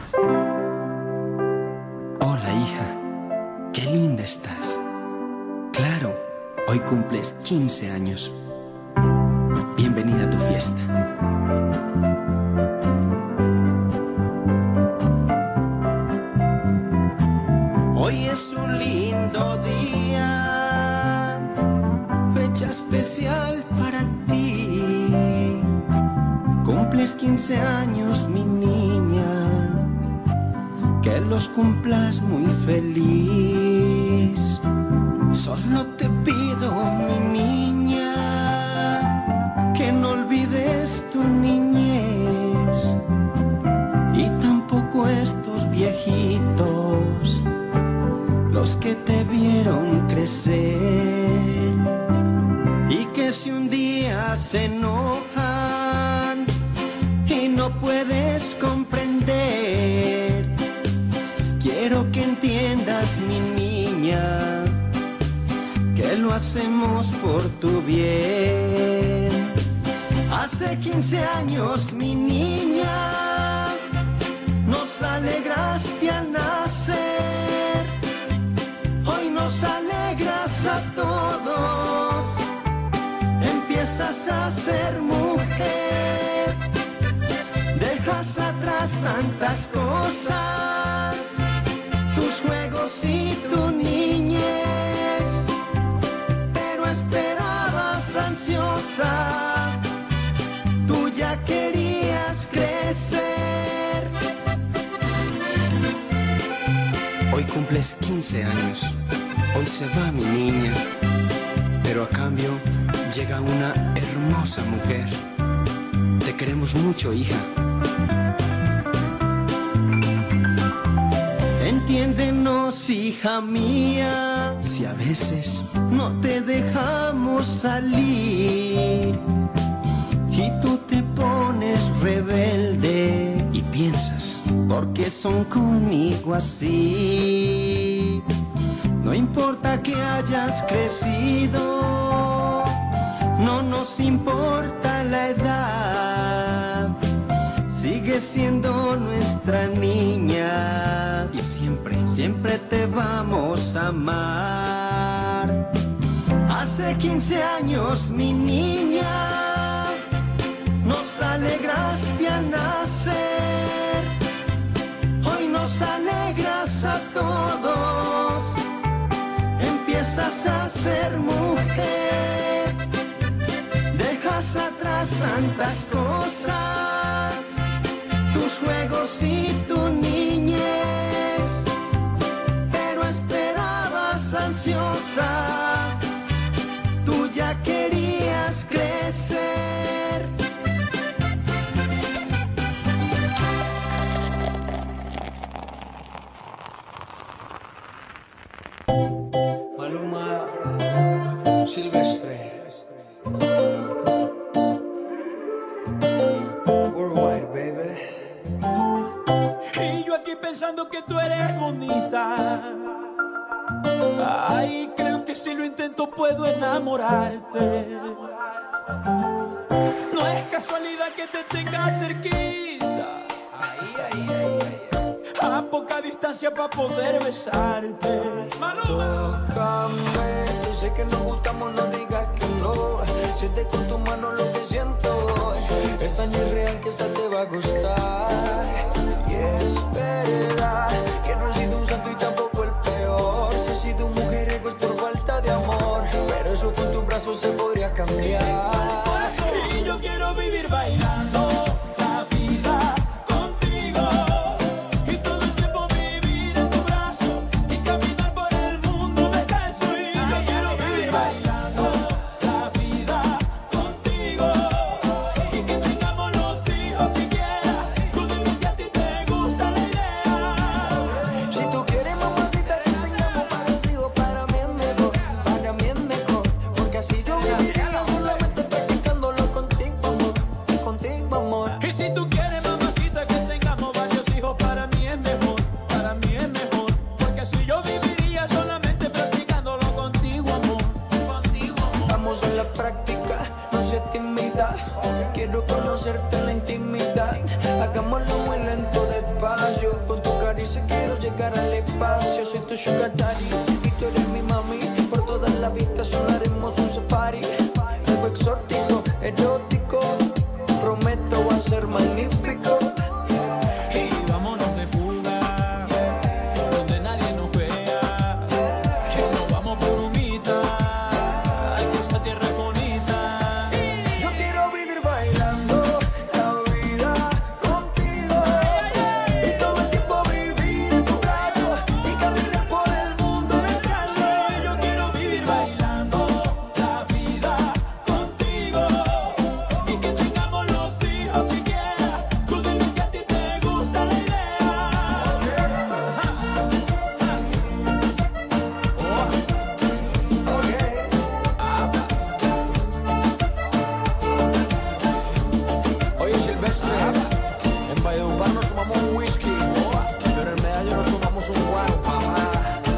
Hola, hija. Qué linda estás. Claro, hoy cumples quince años. Bienvenida a tu fiesta. Hoy es un lindo día, fecha especial para ti. Cumples quince años, mi niña, que los cumplas muy feliz. Solo te pido, mi niña, que no olvides tu niñez y tampoco estos viejitos, los que te vieron crecer, y que si un día se enojan y no puedes comprender, quiero que entiendas, mi niña, que lo hacemos por tu bien. Hace quince años, mi niña, nos alegraste al nacer. Hoy nos alegras a todos, empiezas a ser mujer, dejas atrás tantas cosas, tus juegos y tu niñez, pero esperabas ansiosa, tú ya querías crecer. Hoy cumples quince años, hoy se va mi niña, pero a cambio llega una hermosa mujer. Te queremos mucho, hija. Entiéndenos, hija mía, si a veces no te dejamos salir y tú te pones rebelde y piensas, ¿por qué son conmigo así? No importa que hayas crecido, no nos importa la edad, sigue siendo nuestra niña y siempre, siempre te vamos a amar. Hace quince años, mi niña, nos alegraste al nacer. Hoy nos alegras a todos, empiezas a ser mujer, dejas atrás tantas cosas, tus juegos y tu niñez, pero esperabas ansiosa, tú ya querías crecer. Maluma Silvestre. Worldwide, baby. Y yo aquí pensando que tú eres bonita. Ay, creo que si lo intento puedo enamorarte. No es casualidad que te tenga cerquita. Ahí, ahí, ahí, ahí. A poca distancia para poder besarte. Tócame, yo sé que nos gustamos, no digas que no. Siente con tu mano lo que siento. Es tan irreal que esta te va a gustar. Y es verdad que no he sido un santo y tampoco el peor. Si he sido un mujeriego es por falta de amor, pero eso con tus brazos se podría cambiar. Y yo quiero vivir bailando la vida contigo, y todo el tiempo vivir en tu brazo y caminar por el mundo descalzo. Y yo quiero vivir bailando la vida contigo, y que tengamos los hijos que quieras. Tú dime si a ti te gusta la idea. Si tú quieres, mamacita, que tengamos varios hijos, para mí es mejor, para mí es mejor, porque así yo viviría solamente practicándolo contigo, amor, contigo, amor. Y si tú quieres, mamacita, que tengamos varios hijos, para mí es mejor, para mí es mejor, porque así yo viviría solamente practicándolo contigo, amor, contigo, amor. Vamos a la práctica, no seas tímida, quiero conocerte en la intimidad. Hagámoslo muy lento, despacio, con tu caricia quiero llegar al espacio. Soy tu sugar daddy y tú eres mi mami, por toda la habitación haremos un safari. Algo exótico, erótico, prometo va a ser magnífico. Y vámonos de fuga, donde nadie nos vea, que nos vamos por humita, ay, que esa tierra es bonita. Yo quiero vivir bailando la vida contigo, y todo el tiempo vivir en tu brazo y caminar por el mundo descalzo. Yo quiero vivir bailando la vida contigo, y que tengamos los hijos que quieras. Tú dime si a ti te gusta la idea. Oye, Silvestre, en Valledupar nos tomamos un whisky, pero en Medallo nos tomamos un guaro, papá.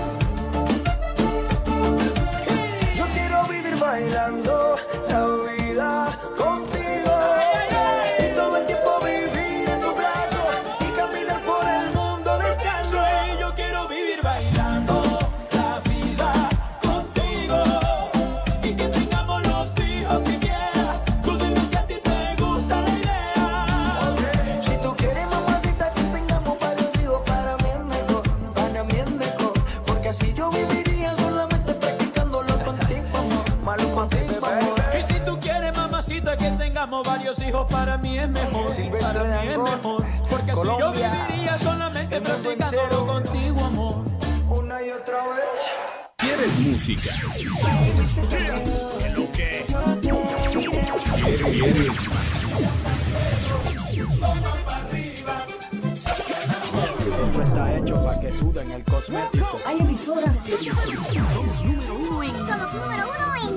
Yo quiero vivir bailando la vida contigo, y todo el tiempo vivir en tu brazo y caminar por el mundo descalzo. Y yo quiero vivir bailando la vida contigo, y que tengamos los hijos que quieras. Tú dime si a ti te gusta la idea. Si tú quieres, mamacita, que tengamos varios hijos, para mí es mejor, para mí es mejor, porque así yo viviría solamente practicándolo contigo, amor, malo contigo, amor. Y si tú quieres, mamacita, que tengamos varios hijos, para mí es mejor, para mí es mejor, porque así yo viviría solamente practicándolo contigo, amor. Una y otra vez. ¿Quieres música? ¿Lo que? ¿Quieres Esto está hecho para que suden el cosmético. Hay emisoras que dicen Número uno en. Somos número uno en.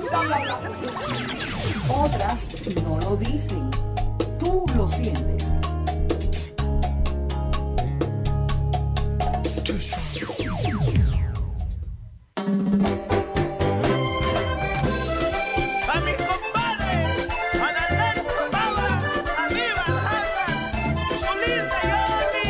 otras no lo dicen. Tú lo sientes. A mis compadres, Adalberto Baba, Aníbal Jarras, Zulita Yoli.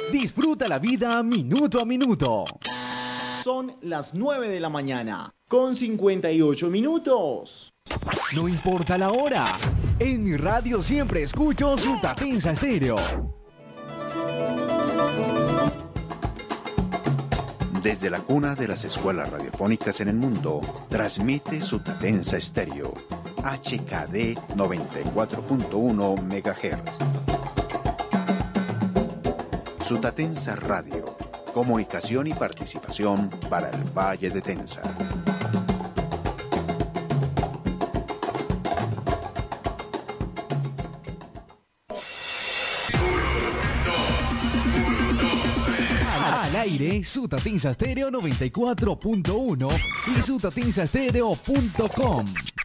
Disfruta la vida minuto a minuto. Son las nueve de la mañana, con cincuenta y ocho minutos. No importa la hora, en mi radio siempre escucho Sutatensa Estéreo. Desde la cuna de las escuelas radiofónicas en el mundo, transmite Sutatensa Estéreo, H K D noventa y cuatro punto uno megahertz. Sutatensa Radio, comunicación y participación para el Valle de Tensa. Al aire, Sutatensa Estéreo noventa y cuatro punto uno y sutatensa estéreo punto com.